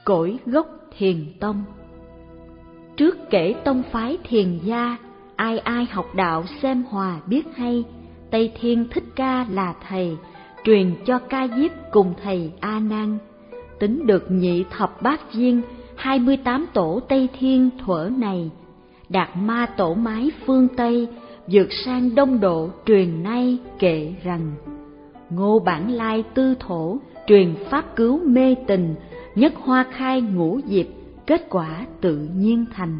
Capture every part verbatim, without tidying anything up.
cội gốc Thiền tông. Trước kể tông phái Thiền gia, ai ai học đạo xem hòa biết hay. Tây Thiên Thích Ca là thầy, truyền cho Ca Diếp cùng thầy A Nan. Tính được nhị thập bát viên, hai mươi tám tổ Tây Thiên thuở này. Đạt ma tổ mái phương Tây, vượt sang Đông Độ truyền nay kệ rằng: Ngô Bản Lai tư thổ, truyền pháp cứu mê tình, nhất hoa khai ngũ diệp, kết quả tự nhiên thành.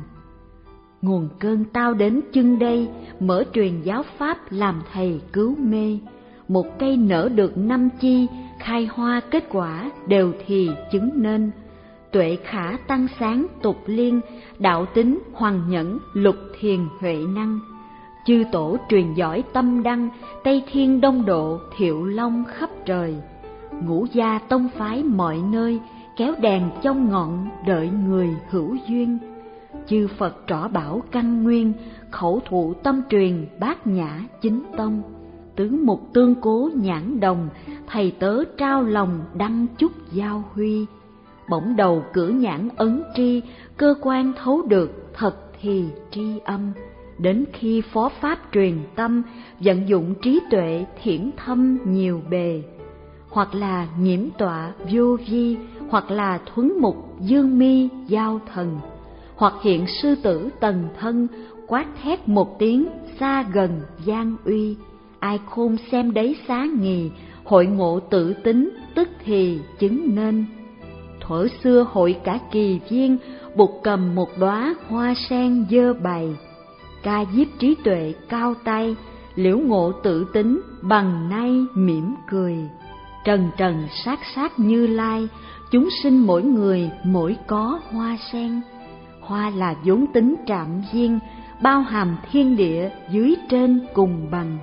Nguồn cơn tao đến chân đây, mở truyền giáo pháp làm thầy cứu mê. Một cây nở được năm chi, khai hoa kết quả đều thì chứng nên. Tuệ khả tăng sáng tục liên, đạo tính hoàng nhẫn lục thiền huệ năng. Chư tổ truyền giỏi tâm đăng, Tây Thiên Đông Độ thiệu long khắp trời. Ngũ gia tông phái mọi nơi, kéo đèn trong ngọn đợi người hữu duyên. Chư Phật trỏ bảo căn nguyên, khẩu thụ tâm truyền bát nhã chính tông. Tứ mục tương cố nhãn đồng, thầy tớ trao lòng đăng chúc giao huy. Bỗng đầu cử nhãn ấn tri, cơ quan thấu được thật thì tri âm. Đến khi phó pháp truyền tâm, vận dụng trí tuệ thiển thâm nhiều bề. Hoặc là nhiễm tọa vô vi, hoặc là thuấn mục dương mi giao thần. Hoặc hiện sư tử tần thân, quát thét một tiếng xa gần gian uy. Ai khôn xem đấy xá nghì, hội ngộ tự tính tức thì chứng nên. Thuở xưa hội cả kỳ viên, bụt cầm một đóa hoa sen dơ bày. Ca Diếp trí tuệ cao tay, liễu ngộ tự tính bằng nay mỉm cười. Trần trần sát sát Như Lai, chúng sinh mỗi người mỗi có hoa sen. Hoa là vốn tính trạm duyên, bao hàm thiên địa dưới trên cùng bằng.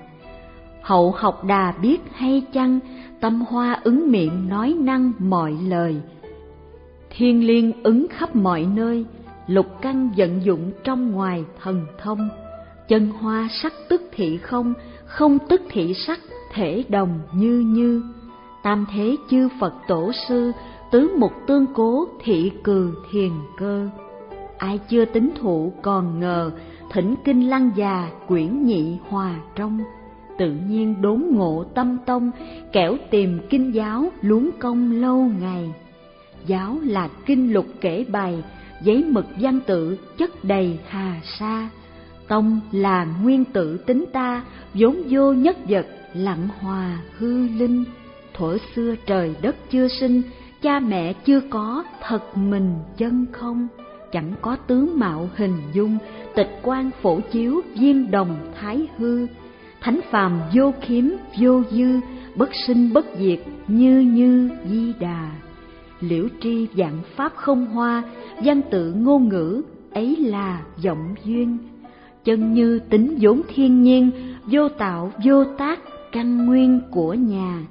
Hậu học đà biết hay chăng, tâm hoa ứng miệng nói năng mọi lời. Thiên liên ứng khắp mọi nơi, lục căn vận dụng trong ngoài thần thông. Chân hoa sắc tức thị không, không tức thị sắc, thể đồng như như. Tam thế chư Phật tổ sư, tứ mục tương cố thị cừ thiền cơ. Ai chưa tín thụ còn ngờ, thỉnh kinh lăng già quyển nhị hòa trong. Tự nhiên đốn ngộ tâm tông, kẻo tìm kinh giáo luống công lâu ngày. Giáo là kinh lục kể bày, giấy mực văn tự chất đầy hà sa. Tông là nguyên tử tính ta, vốn vô nhất vật lặng hòa hư linh. Thuở xưa trời đất chưa sinh, cha mẹ chưa có, thật mình chân không. Chẳng có tướng mạo hình dung, tịch quan phổ chiếu viên đồng thái hư. Thánh phàm vô khiếm vô dư, bất sinh bất diệt như như di đà. Liễu tri vạn pháp không hoa, văn tự ngôn ngữ ấy là vọng duyên. Chân như tính vốn thiên nhiên, vô tạo vô tác căn nguyên của nhà.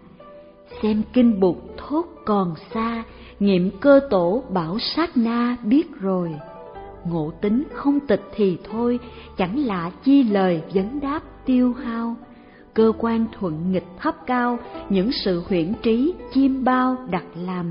Xem kinh Bụt thốt còn xa, nghiệm cơ tổ bảo sát na biết rồi. Ngộ tính không tịch thì thôi, chẳng lạ chi lời vấn đáp tiêu hao. Cơ quan thuận nghịch thấp cao, những sự huyễn trí chiêm bao đặt làm.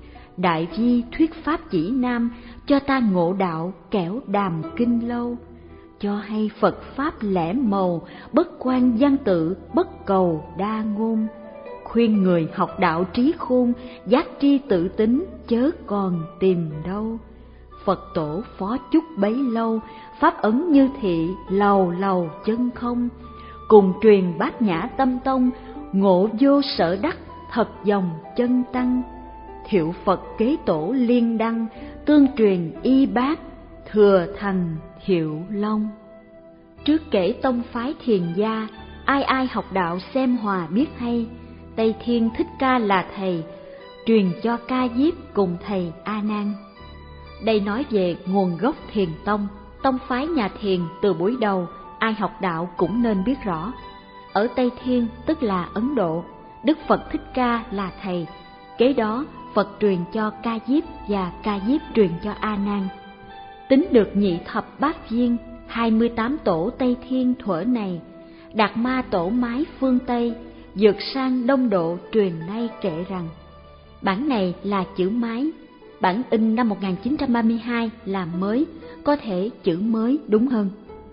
Đại vi thuyết pháp chỉ nam, cho ta ngộ đạo kẻo đàm kinh lâu. Cho hay Phật pháp lẻ màu, bất quan văn tự, bất cầu đa ngôn. Khuyên người học đạo trí khôn, giác tri tự tính chớ còn tìm đâu. Phật tổ phó chúc bấy lâu, pháp ấn như thị lầu lầu chân không. Cùng truyền bát nhã tâm tông, ngộ vô sở đắc thật dòng chân tăng. Thiệu Phật kế tổ liên đăng, tương truyền y bát, thừa thành Thiệu Long. Trước kể tông phái Thiền gia, ai ai học đạo xem hòa biết hay. Tây Thiên Thích Ca là thầy, truyền cho Ca Diếp cùng thầy A Nan. Đây nói về nguồn gốc Thiền tông, tông phái nhà Thiền từ buổi đầu, ai học đạo cũng nên biết rõ. Ở Tây Thiên tức là Ấn Độ, Đức Phật Thích Ca là thầy, kế đó Phật truyền cho Ca Diếp và Ca Diếp truyền cho A Nan. Tính được nhị thập bát viên, hai mươi tám tổ Tây Thiên thuở này, Đạt Ma tổ mái phương Tây, vượt sang Đông Độ truyền nay kể rằng. Bản này là chữ mái, bản in năm một nghìn chín trăm ba mươi hai là mới, có thể chữ mới đúng hơn.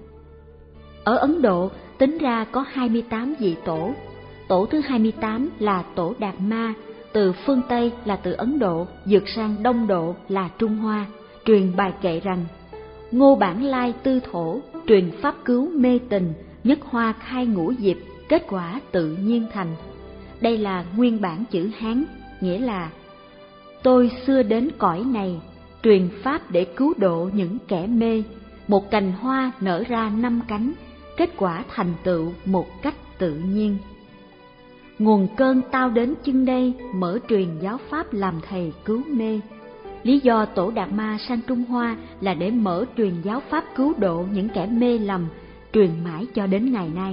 Ở Ấn Độ tính ra có hai mươi tám vị tổ. Tổ thứ hai mươi tám là tổ Đạt Ma, từ phương Tây là từ Ấn Độ vượt sang Đông Độ là Trung Hoa, truyền bài kệ rằng: Ngô Bản Lai tư thổ, truyền pháp cứu mê tình, nhất hoa khai ngũ diệp, kết quả tự nhiên thành. Đây là nguyên bản chữ Hán, nghĩa là: Tôi xưa đến cõi này, truyền pháp để cứu độ những kẻ mê, một cành hoa nở ra năm cánh, kết quả thành tựu một cách tự nhiên. Nguồn cơn tao đến chưng đây, mở truyền giáo pháp làm thầy cứu mê. Lý do tổ Đạt Ma sang Trung Hoa là để mở truyền giáo pháp cứu độ những kẻ mê lầm, truyền mãi cho đến ngày nay.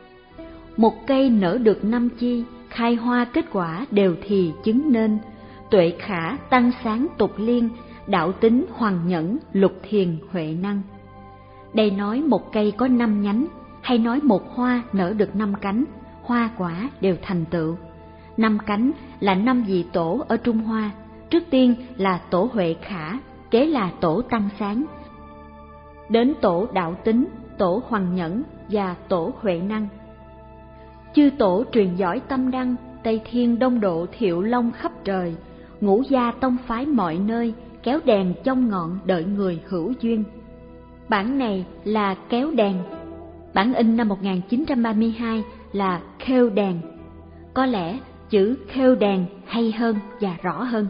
Một cây nở được năm chi, khai hoa kết quả đều thì chứng nên. Tuệ khả tăng sáng tục liên, đạo tính hoàng nhẫn, lục thiền huệ năng. Đây nói một cây có năm nhánh, hay nói một hoa nở được năm cánh, hoa quả đều thành tựu. Năm cánh là năm vị tổ ở Trung Hoa, trước tiên là tổ Huệ Khả, kế là tổ Tăng Sáng, đến tổ Đạo Tính, tổ Hoàng Nhẫn và tổ Huệ Năng. Chư tổ truyền giỏi tâm đăng, Tây Thiên Đông Độ Thiệu Long khắp trời, ngũ gia tông phái mọi nơi, kéo đèn trong ngọn đợi người hữu duyên. Bản này là kéo đèn, bản in năm một nghìn chín trăm ba mươi hai là khêu đèn. Có lẽ chữ khêu đèn hay hơn và rõ hơn.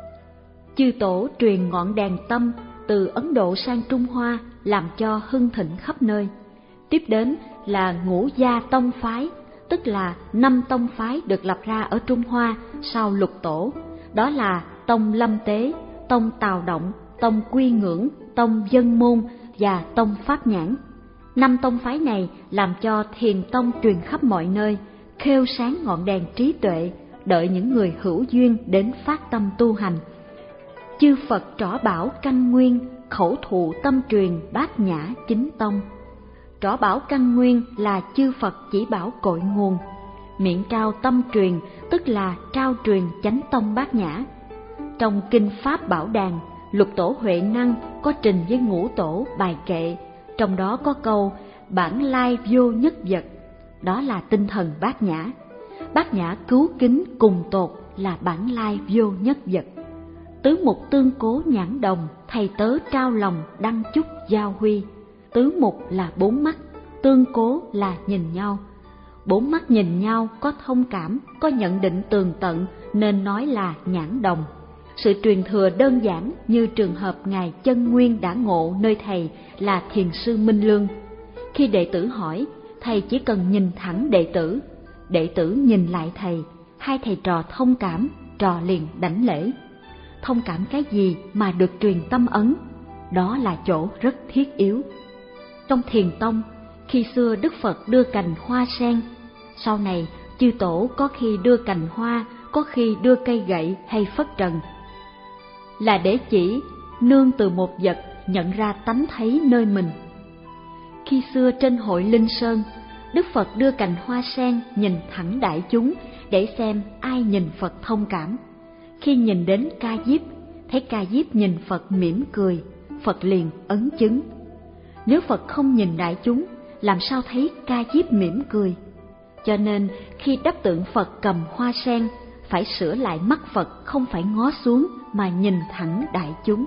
Chư tổ truyền ngọn đèn tâm từ Ấn Độ sang Trung Hoa, làm cho hưng thịnh khắp nơi. Tiếp đến là ngũ gia tông phái, tức là năm tông phái được lập ra ở Trung Hoa sau lục tổ, đó là tông Lâm Tế, tông Tào Động, tông Quy Ngưỡng, tông Dân Môn và tông Pháp Nhãn. Năm tông phái này làm cho thiền tông truyền khắp mọi nơi, khêu sáng ngọn đèn trí tuệ, đợi những người hữu duyên đến phát tâm tu hành. Chư Phật trỏ bảo căn nguyên, khẩu thụ tâm truyền bát nhã chính tông. Trỏ bảo căn nguyên là chư Phật chỉ bảo cội nguồn, miệng trao tâm truyền tức là trao truyền chánh tông bát nhã. Trong kinh Pháp Bảo Đàn, lục tổ Huệ Năng có trình với ngũ tổ bài kệ, trong đó có câu bản lai vô nhất vật, đó là tinh thần bát nhã. Bát nhã cứu kính cùng tột là bản lai vô nhất vật. Tứ mục tương cố nhãn đồng, thầy tớ trao lòng đăng chúc giao huy. Tứ mục là bốn mắt, tương cố là nhìn nhau. Bốn mắt nhìn nhau có thông cảm, có nhận định tường tận nên nói là nhãn đồng. Sự truyền thừa đơn giản như trường hợp Ngài Chân Nguyên đã ngộ nơi thầy là Thiền sư Minh Lương. Khi đệ tử hỏi, thầy chỉ cần nhìn thẳng đệ tử, đệ tử nhìn lại thầy, hai thầy trò thông cảm, trò liền đảnh lễ. Thông cảm cái gì mà được truyền tâm ấn? Đó là chỗ rất thiết yếu. Trong thiền tông, khi xưa Đức Phật đưa cành hoa sen, sau này chư tổ có khi đưa cành hoa, có khi đưa cây gậy hay phất trần, là để chỉ nương từ một vật nhận ra tánh thấy nơi mình. Khi xưa trên hội Linh Sơn, Đức Phật đưa cành hoa sen nhìn thẳng đại chúng để xem ai nhìn Phật thông cảm. Khi nhìn đến Ca Diếp, thấy Ca Diếp nhìn Phật mỉm cười, Phật liền ấn chứng. Nếu Phật không nhìn đại chúng, làm sao thấy Ca Diếp mỉm cười? Cho nên khi đắp tượng Phật cầm hoa sen, phải sửa lại mắt Phật không phải ngó xuống mà nhìn thẳng đại chúng.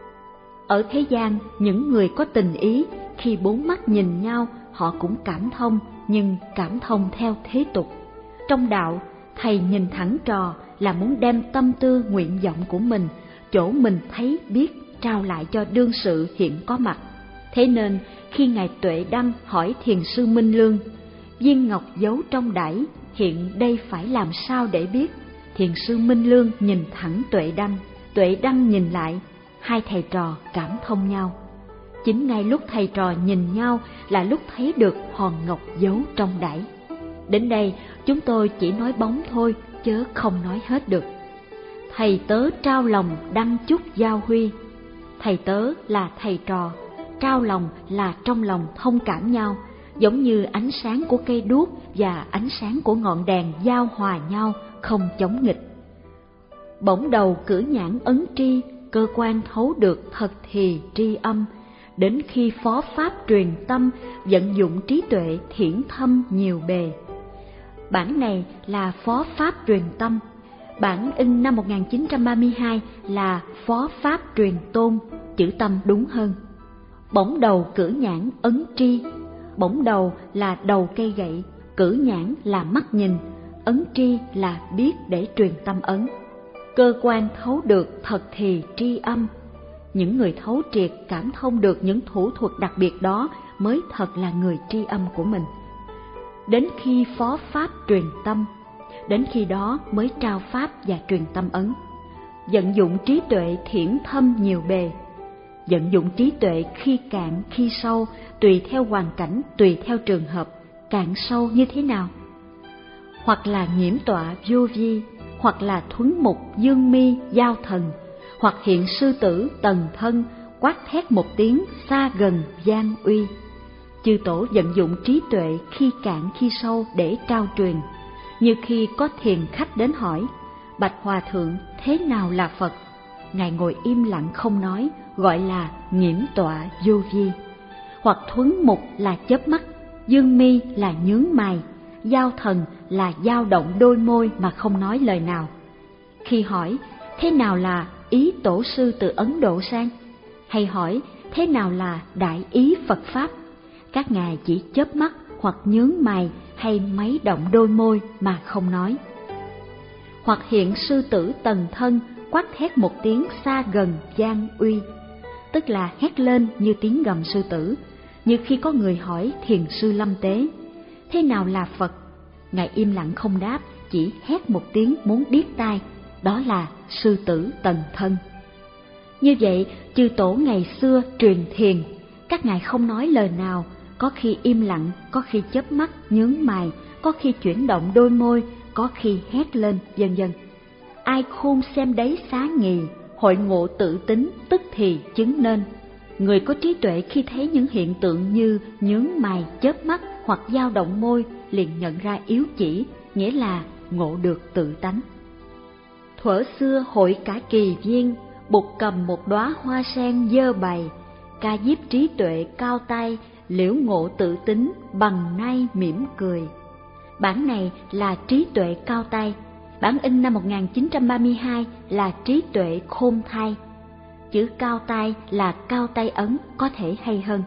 Ở thế gian, những người có tình ý, khi bốn mắt nhìn nhau, họ cũng cảm thông, nhưng cảm thông theo thế tục. Trong đạo, thầy nhìn thẳng trò là muốn đem tâm tư nguyện vọng của mình, chỗ mình thấy biết, trao lại cho đương sự hiện có mặt. Thế nên, khi Ngài Tuệ Đăng hỏi Thiền sư Minh Lương, viên ngọc giấu trong đẩy, hiện đây phải làm sao để biết? Thiền sư Minh Lương nhìn thẳng Tuệ Đăng, Tuệ Đăng nhìn lại, hai thầy trò cảm thông nhau. Chính ngay lúc thầy trò nhìn nhau là lúc thấy được hòn ngọc giấu trong đẩy. Đến đây chúng tôi chỉ nói bóng thôi, chớ không nói hết được. Thầy tớ trao lòng đăng chúc giao huy. Thầy tớ là thầy trò, trao lòng là trong lòng thông cảm nhau, giống như ánh sáng của cây đuốc và ánh sáng của ngọn đèn giao hòa nhau, không chống nghịch. Bỗng đầu cử nhãn ấn tri, cơ quan thấu được thật thì tri âm, đến khi phó pháp truyền tâm, vận dụng trí tuệ thiển thâm nhiều bề. Bản này là phó pháp truyền tâm, bản in năm một nghìn chín trăm ba mươi hai là phó pháp truyền tôn, chữ tâm đúng hơn. Bổng đầu cử nhãn ấn tri, bổng đầu là đầu cây gậy, cử nhãn là mắt nhìn, ấn tri là biết để truyền tâm ấn. Cơ quan thấu được thật thì tri âm, những người thấu triệt cảm thông được những thủ thuật đặc biệt đó mới thật là người tri âm của mình. Đến khi phó pháp truyền tâm, đến khi đó mới trao pháp và truyền tâm ấn. Vận dụng trí tuệ thiển thâm nhiều bề, vận dụng trí tuệ khi cạn khi sâu, tùy theo hoàn cảnh, tùy theo trường hợp. Cạn sâu như thế nào? Hoặc là nhiễm tọa vô vi, hoặc là thuấn mục dương mi giao thần, hoặc hiện sư tử tần thân, quát thét một tiếng xa gần gian uy. Chư tổ vận dụng trí tuệ khi cạn khi sâu để trao truyền. Như khi có thiền khách đến hỏi: bạch hòa thượng, thế nào là Phật? Ngài ngồi im lặng không nói, gọi là nhiễm tọa vô vi. Hoặc thuấn mục là chớp mắt, dương mi là nhướng mày, giao thần là dao động đôi môi mà không nói lời nào. Khi hỏi thế nào là ý tổ sư từ Ấn Độ sang, hay hỏi thế nào là đại ý Phật Pháp, các ngài chỉ chớp mắt hoặc nhướng mày hay mấy động đôi môi mà không nói. Hoặc hiện sư tử tần thân, quát thét một tiếng xa gần gian uy, tức là hét lên như tiếng gầm sư tử. Như khi có người hỏi thiền sư Lâm Tế: thế nào là Phật? Ngài im lặng không đáp, chỉ hét một tiếng muốn điếc tai, đó là sư tử tần thân. Như vậy, chư tổ ngày xưa truyền thiền, các ngài không nói lời nào, có khi im lặng, có khi chớp mắt nhướng mày, có khi chuyển động đôi môi, có khi hét lên, vân vân. Ai khôn xem đấy xá nghì, hội ngộ tự tính tức thì chứng nên. Người có trí tuệ khi thấy những hiện tượng như nhướng mày, chớp mắt hoặc dao động môi liền nhận ra yếu chỉ, nghĩa là ngộ được tự tánh. Thuở xưa hội cả kỳ viên, bụt cầm một đóa hoa sen dơ bày, ca diếp trí tuệ cao tay, liễu ngộ tự tính bằng nay mỉm cười. Bản này là trí tuệ cao tay, bản in năm một nghìn chín trăm ba mươi hai là trí tuệ khôn thai. Chữ cao tay là cao tay ấn, có thể hay hơn.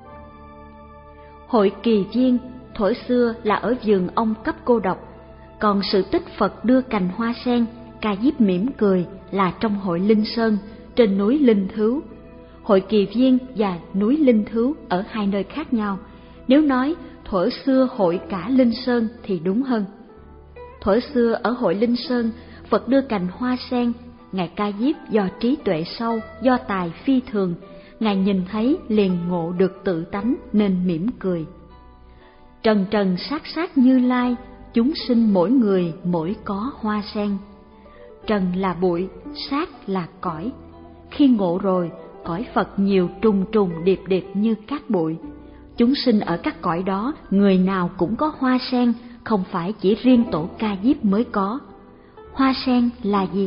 Hội kỳ viên thuở xưa là ở vườn ông Cấp Cô Độc, còn sự tích Phật đưa cành hoa sen, ca diếp mỉm cười là trong hội Linh Sơn trên núi Linh Thứu. Hội kỳ viên và núi Linh Thứu ở hai nơi khác nhau, nếu nói thuở xưa hội cả Linh Sơn thì đúng hơn. Thuở xưa ở hội Linh Sơn, Phật đưa cành hoa sen, ngài ca diếp do trí tuệ sâu, do tài phi thường, ngài nhìn thấy liền ngộ được tự tánh nên mỉm cười. Trần trần sát sát Như Lai, chúng sinh mỗi người mỗi có hoa sen. Trần là bụi, sát là cõi. Khi ngộ rồi, cõi Phật nhiều trùng trùng điệp điệp như cát bụi. Chúng sinh ở các cõi đó, người nào cũng có hoa sen, không phải chỉ riêng tổ ca diếp mới có. Hoa sen là gì?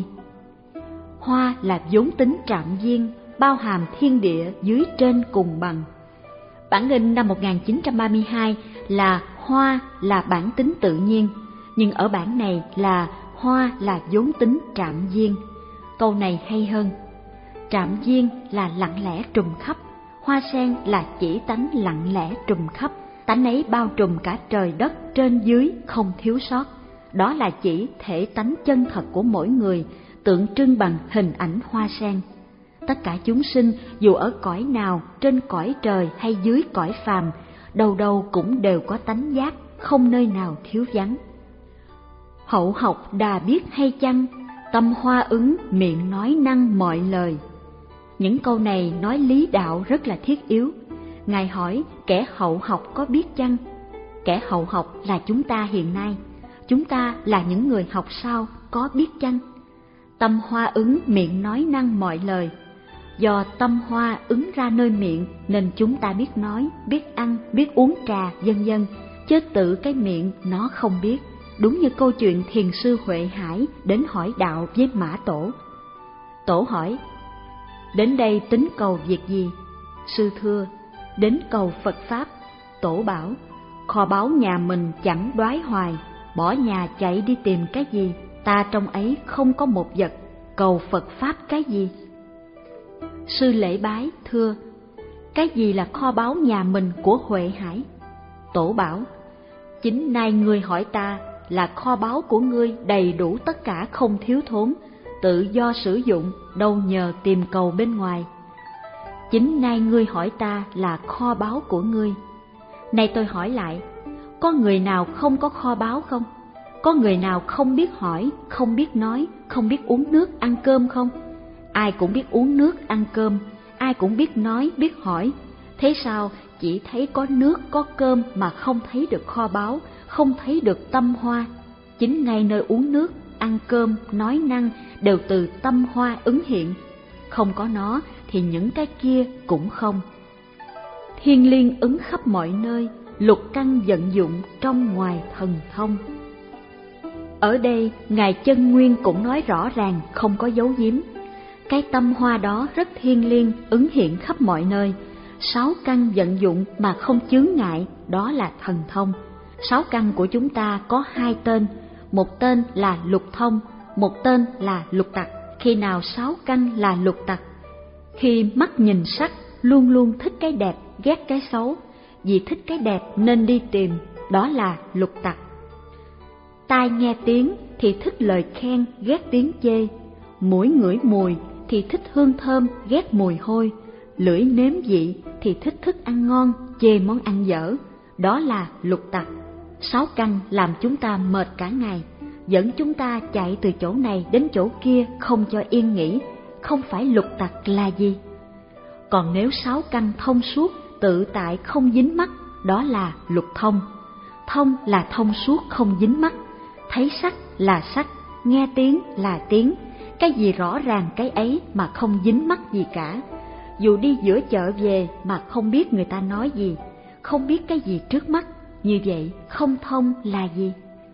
Hoa là vốn tính trạm duyên, bao hàm thiên địa dưới trên cùng bằng. Bản in năm một nghìn chín trăm ba mươi hai là hoa là bản tính tự nhiên, nhưng ở bản này là hoa là vốn tính trạm duyên. Câu này hay hơn. Trạm duyên là lặng lẽ trùm khắp, hoa sen là chỉ tánh lặng lẽ trùm khắp, tánh ấy bao trùm cả trời đất trên dưới không thiếu sót. Đó là chỉ thể tánh chân thật của mỗi người, tượng trưng bằng hình ảnh hoa sen. Tất cả chúng sinh dù ở cõi nào, trên cõi trời hay dưới cõi phàm, đâu đâu cũng đều có tánh giác, không nơi nào thiếu vắng. Hậu học đà biết hay chăng, tâm hoa ứng miệng nói năng mọi lời. Những câu này nói lý đạo rất là thiết yếu. Ngài hỏi kẻ hậu học có biết chăng? Kẻ hậu học là chúng ta hiện nay. Chúng ta là những người học sau có biết chăng? Tâm hoa ứng miệng nói năng mọi lời. Do tâm hoa ứng ra nơi miệng nên chúng ta biết nói, biết ăn, biết uống trà, vân vân, chứ tự cái miệng nó không biết. Đúng như câu chuyện thiền sư Huệ Hải đến hỏi đạo với Mã Tổ. Tổ hỏi: đến đây tính cầu việc gì? Sư thưa, đến cầu Phật Pháp. Tổ bảo, kho báu nhà mình chẳng đoái hoài, bỏ nhà chạy đi tìm cái gì? Ta trong ấy không có một vật, cầu Phật Pháp cái gì? Sư lễ bái, thưa, cái gì là kho báu nhà mình của Huệ Hải? Tổ bảo, chính nay ngươi hỏi ta là kho báu của ngươi đầy đủ tất cả không thiếu thốn, tự do sử dụng, đâu nhờ tìm cầu bên ngoài. Chính nay ngươi hỏi ta là kho báu của ngươi. Này tôi hỏi lại, có người nào không có kho báu không? Có người nào không biết hỏi, không biết nói, không biết uống nước, ăn cơm không? Ai cũng biết uống nước, ăn cơm, ai cũng biết nói, biết hỏi. Thế sao chỉ thấy có nước, có cơm mà không thấy được kho báu, không thấy được tâm hoa? Chính ngay nơi uống nước, ăn cơm, nói năng đều từ tâm hoa ứng hiện. Không có nó thì những cái kia cũng không. Thiên liêng ứng khắp mọi nơi, lục căn vận dụng trong ngoài thần thông. Ở đây, Ngài Chân Nguyên cũng nói rõ ràng, không có giấu giếm. Cái tâm hoa đó rất thiêng liêng, ứng hiện khắp mọi nơi. Sáu căn vận dụng mà không chướng ngại, đó là thần thông. Sáu căn của chúng ta có hai tên, một tên là lục thông, một tên là lục tặc. Khi nào sáu căn là lục tặc? Khi mắt nhìn sắc, luôn luôn thích cái đẹp, ghét cái xấu. Vì thích cái đẹp nên đi tìm, đó là lục tặc. Tai nghe tiếng thì thích lời khen, ghét tiếng chê. Mũi ngửi mùi thì thích hương thơm, ghét mùi hôi. Lưỡi nếm vị thì thích thức ăn ngon, chê món ăn dở. Đó là lục tặc. Sáu căn làm chúng ta mệt cả ngày, dẫn chúng ta chạy từ chỗ này đến chỗ kia không cho yên nghỉ. Không phải lục tặc là gì? Còn nếu sáu căn thông suốt, tự tại không dính mắc, đó là lục thông. Thông là thông suốt không dính mắc. Thấy sắc là sắc, nghe tiếng là tiếng, cái gì rõ ràng cái ấy mà không dính mắc gì cả. Dù đi giữa chợ về mà không biết người ta nói gì, không biết cái gì trước mắt, như vậy không thông là gì?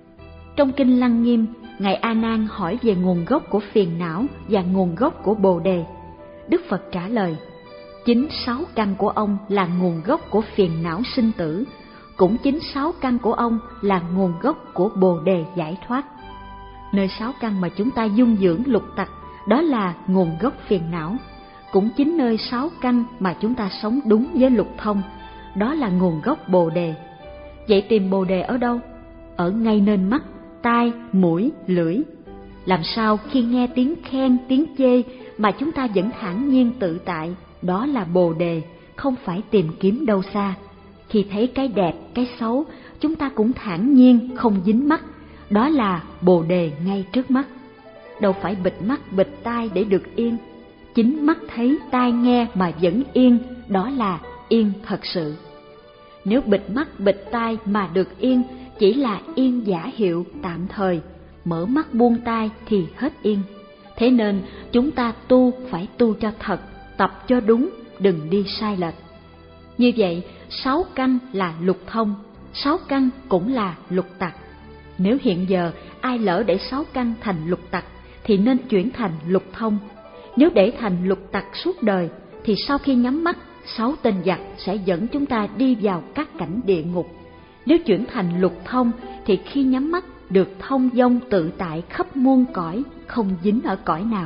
Trong Kinh Lăng Nghiêm, Ngài A Nan hỏi về nguồn gốc của phiền não và nguồn gốc của Bồ Đề. Đức Phật trả lời, chính sáu căn của ông là nguồn gốc của phiền não sinh tử, cũng chính sáu căn của ông là nguồn gốc của Bồ Đề giải thoát. Nơi sáu căn mà chúng ta dung dưỡng lục tặc, đó là nguồn gốc phiền não. Cũng chính nơi sáu căn mà chúng ta sống đúng với lục thông, đó là nguồn gốc Bồ Đề. Vậy tìm Bồ Đề ở đâu? Ở ngay nên mắt, tai, mũi, lưỡi. Làm sao khi nghe tiếng khen, tiếng chê mà chúng ta vẫn thản nhiên tự tại, đó là Bồ Đề, không phải tìm kiếm đâu xa. Khi thấy cái đẹp, cái xấu, chúng ta cũng thản nhiên, không dính mắc, đó là Bồ Đề ngay trước mắt. Đâu phải bịt mắt, bịt tai để được yên. Chính mắt thấy, tai nghe mà vẫn yên, đó là yên thật sự. Nếu bịt mắt, bịt tai mà được yên, chỉ là yên giả hiệu tạm thời, mở mắt buông tai thì hết yên. Thế nên chúng ta tu phải tu cho thật, tập cho đúng, đừng đi sai lệch. Như vậy, sáu căn là lục thông, sáu căn cũng là lục tặc. Nếu hiện giờ ai lỡ để sáu căn thành lục tặc, thì nên chuyển thành lục thông. Nếu để thành lục tặc suốt đời, thì sau khi nhắm mắt, sáu tên giặc sẽ dẫn chúng ta đi vào các cảnh địa ngục. Nếu chuyển thành lục thông, thì khi nhắm mắt được thông dong tự tại khắp muôn cõi, không dính ở cõi nào.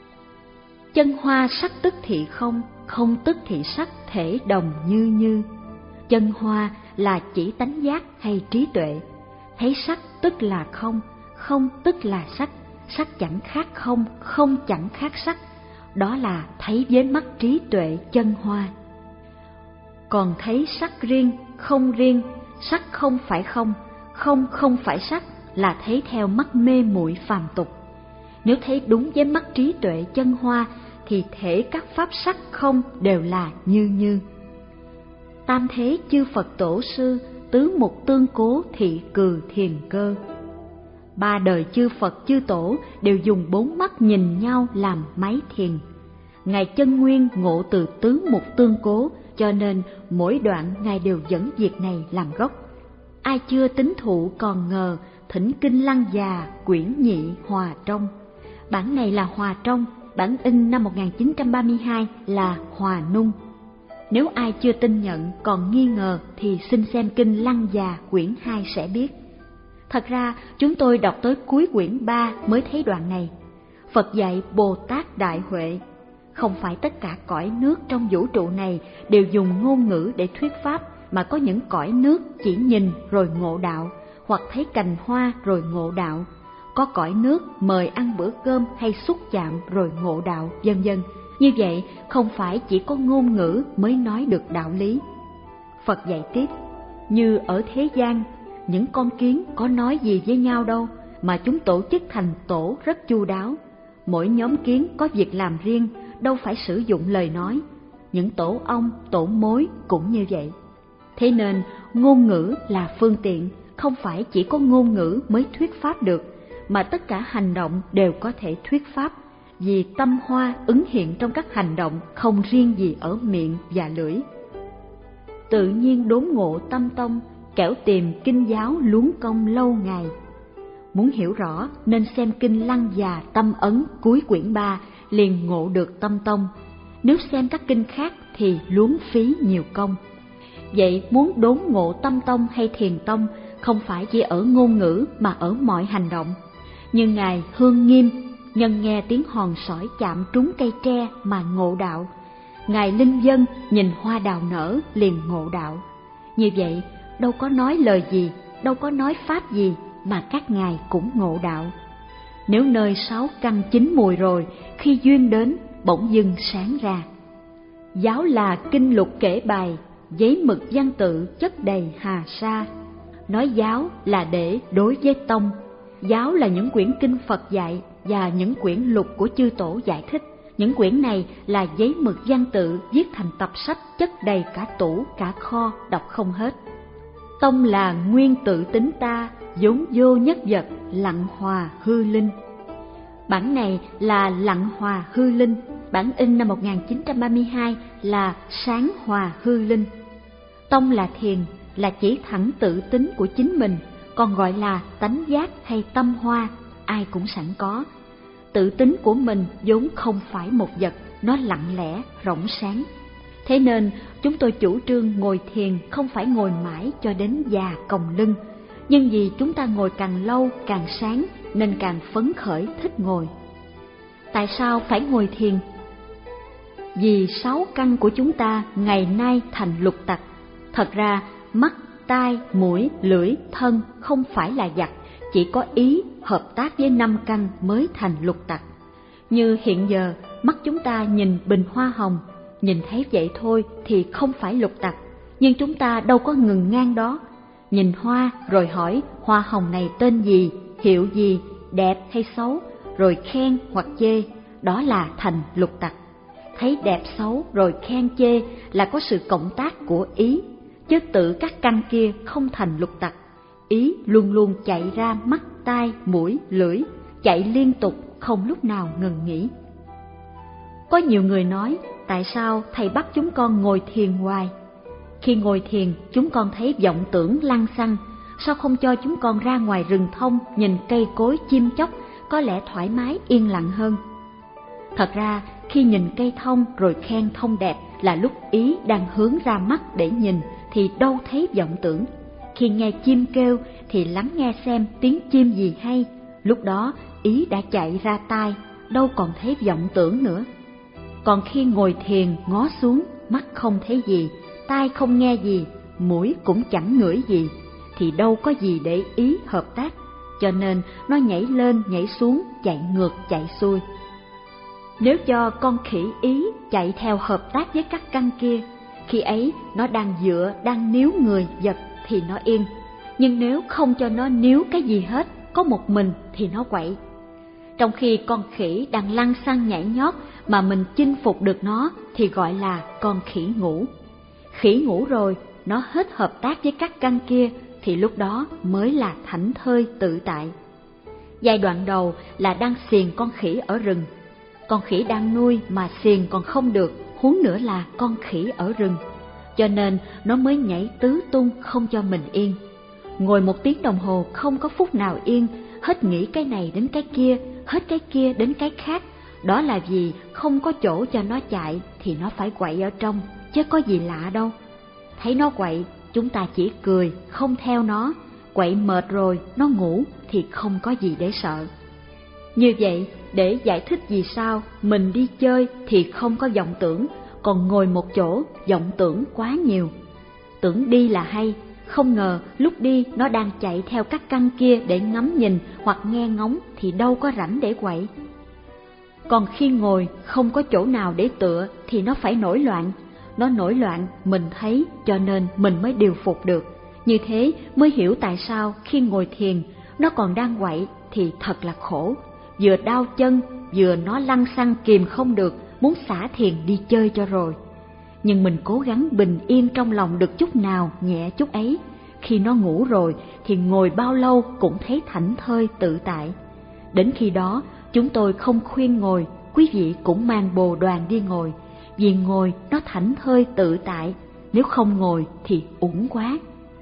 Chân hoa sắc tức thị không, không tức thị sắc thể đồng như như. Chân hoa là chỉ tánh giác hay trí tuệ. Thấy sắc tức là không, không tức là sắc, sắc chẳng khác không, không chẳng khác sắc. Đó là thấy với mắt trí tuệ chân hoa. Còn thấy sắc riêng, không riêng, sắc không phải không, không không phải sắc là thấy theo mắt mê muội phàm tục. Nếu thấy đúng với mắt trí tuệ chân hoa, thì thể các pháp sắc không đều là như như. Tam thế chư Phật tổ sư, tứ mục tương cố thị cừ thiền cơ. Ba đời chư Phật chư tổ đều dùng bốn mắt nhìn nhau làm máy thiền. Ngài Chân Nguyên ngộ từ tứ mục tương cố, cho nên mỗi đoạn Ngài đều dẫn việc này làm gốc. Ai chưa tín thụ còn ngờ, thỉnh kinh Lăng Già quyển nhị hòa trong. Bản này là hòa trong, bản in năm một nghìn chín trăm ba mươi hai là Hòa Nung. Nếu ai chưa tin nhận còn nghi ngờ thì xin xem kinh Lăng Già quyển hai sẽ biết. Thật ra chúng tôi đọc tới cuối quyển ba mới thấy đoạn này. Phật dạy Bồ Tát Đại Huệ, không phải tất cả cõi nước trong vũ trụ này đều dùng ngôn ngữ để thuyết pháp, mà có những cõi nước chỉ nhìn rồi ngộ đạo, hoặc thấy cành hoa rồi ngộ đạo. Có cõi nước mời ăn bữa cơm hay xúc chạm rồi ngộ đạo, vân vân. Như vậy không phải chỉ có ngôn ngữ mới nói được đạo lý. Phật dạy tiếp, như ở thế gian, những con kiến có nói gì với nhau đâu, mà chúng tổ chức thành tổ rất chu đáo. Mỗi nhóm kiến có việc làm riêng, đâu phải sử dụng lời nói. Những tổ ong, tổ mối cũng như vậy. Thế nên ngôn ngữ là phương tiện, không phải chỉ có ngôn ngữ mới thuyết pháp được, mà tất cả hành động đều có thể thuyết pháp, vì tâm hoa ứng hiện trong các hành động, không riêng gì ở miệng và lưỡi. Tự nhiên đốn ngộ tâm tông, kẻo tìm kinh giáo luống công lâu ngày. Muốn hiểu rõ nên xem kinh Lăng Già Tâm Ấn cuối quyển ba liền ngộ được tâm tông. Nếu xem các kinh khác thì luống phí nhiều công. Vậy muốn đốn ngộ tâm tông hay thiền tông không phải chỉ ở ngôn ngữ mà ở mọi hành động. Như Ngài Hương Nghiêm, nhân nghe tiếng hòn sỏi chạm trúng cây tre mà ngộ đạo. Ngài Linh Vân nhìn hoa đào nở liền ngộ đạo. Như vậy đâu có nói lời gì, đâu có nói pháp gì mà các ngài cũng ngộ đạo. Nếu nơi sáu căn chín mùi rồi, khi duyên đến bỗng dưng sáng ra. Giáo là kinh lục kể bài, giấy mực văn tự chất đầy hà sa. Nói giáo là để đối với tông. Giáo là những quyển kinh Phật dạy và những quyển lục của chư tổ giải thích. Những quyển này là giấy mực văn tự viết thành tập sách chất đầy cả tủ, cả kho, đọc không hết. Tông là nguyên tự tính ta, vốn vô nhất vật, lặng hòa hư linh. Bản này là lặng hòa hư linh, bản in năm một nghìn chín trăm ba mươi hai là sáng hòa hư linh. Tông là thiền, là chỉ thẳng tự tính của chính mình, còn gọi là tánh giác hay tâm hoa, ai cũng sẵn có. Tự tính của mình vốn không phải một vật, nó lặng lẽ, rỗng sáng. Thế nên chúng tôi chủ trương ngồi thiền không phải ngồi mãi cho đến già còng lưng, nhưng vì chúng ta ngồi càng lâu càng sáng nên càng phấn khởi thích ngồi. Tại sao phải ngồi thiền? Vì sáu căn của chúng ta ngày nay thành lục tặc. Thật ra mắt, tai, mũi, lưỡi, thân không phải là vật, chỉ có ý hợp tác với năm căn mới thành lục tặc. Như hiện giờ mắt chúng ta nhìn bình hoa hồng, nhìn thấy vậy thôi thì không phải lục tặc, nhưng chúng ta đâu có ngừng ngang đó. Nhìn hoa rồi hỏi hoa hồng này tên gì, hiệu gì, đẹp hay xấu, rồi khen hoặc chê, đó là thành lục tặc. Thấy đẹp xấu rồi khen chê là có sự cộng tác của ý, chứ tự các căn kia không thành lục tặc. Ý luôn luôn chạy ra mắt, tai, mũi, lưỡi, chạy liên tục không lúc nào ngừng nghỉ. Có nhiều người nói, tại sao thầy bắt chúng con ngồi thiền hoài? Khi ngồi thiền, chúng con thấy vọng tưởng lăng xăng, sao không cho chúng con ra ngoài rừng thông, nhìn cây cối chim chóc, có lẽ thoải mái yên lặng hơn. Thật ra, khi nhìn cây thông rồi khen thông đẹp là lúc ý đang hướng ra mắt để nhìn, thì đâu thấy vọng tưởng. Khi nghe chim kêu thì lắng nghe xem tiếng chim gì hay, lúc đó ý đã chạy ra tai, đâu còn thấy vọng tưởng nữa. Còn khi ngồi thiền ngó xuống, mắt không thấy gì, tai không nghe gì, mũi cũng chẳng ngửi gì, thì đâu có gì để ý hợp tác, cho nên nó nhảy lên nhảy xuống, chạy ngược chạy xuôi. Nếu cho con khỉ ý chạy theo hợp tác với các căn kia, khi ấy nó đang dựa, đang níu người vật thì nó yên, nhưng nếu không cho nó níu cái gì hết, có một mình thì nó quậy. Trong khi con khỉ đang lăn xăng nhảy nhót mà mình chinh phục được nó thì gọi là con khỉ ngủ. Khỉ ngủ rồi, nó hết hợp tác với các căn kia thì lúc đó mới là thảnh thơi tự tại. Giai đoạn đầu là đang xiềng con khỉ ở rừng. Con khỉ đang nuôi mà xiềng còn không được, huống nữa là con khỉ ở rừng. Cho nên nó mới nhảy tứ tung không cho mình yên. Ngồi một tiếng đồng hồ không có phút nào yên, hết nghĩ cái này đến cái kia, hết cái kia đến cái khác, Đó là vì không có chỗ cho nó chạy thì nó phải quậy ở trong, chứ có gì lạ đâu. Thấy nó quậy, chúng ta chỉ cười, không theo nó. Quậy mệt rồi, nó ngủ thì không có gì để sợ. Như vậy, để giải thích vì sao mình đi chơi thì không có vọng tưởng, còn ngồi một chỗ vọng tưởng quá nhiều. Tưởng đi là hay, không ngờ lúc đi nó đang chạy theo các căn kia để ngắm nhìn hoặc nghe ngóng thì đâu có rảnh để quậy. Còn khi ngồi không có chỗ nào để tựa thì nó phải nổi loạn. Nó nổi loạn mình thấy, cho nên mình mới điều phục được. Như thế mới hiểu tại sao khi ngồi thiền nó còn đang quậy thì thật là khổ. Vừa đau chân, vừa nó lăng xăng kìm không được, muốn xả thiền đi chơi cho rồi. Nhưng mình cố gắng bình yên trong lòng được chút nào nhẹ chút ấy. Khi nó ngủ rồi thì ngồi bao lâu cũng thấy thảnh thơi tự tại. Đến khi đó chúng tôi không khuyên ngồi, quý vị cũng mang bồ đoàn đi ngồi. Vì ngồi nó thảnh thơi tự tại, nếu không ngồi thì uổng quá.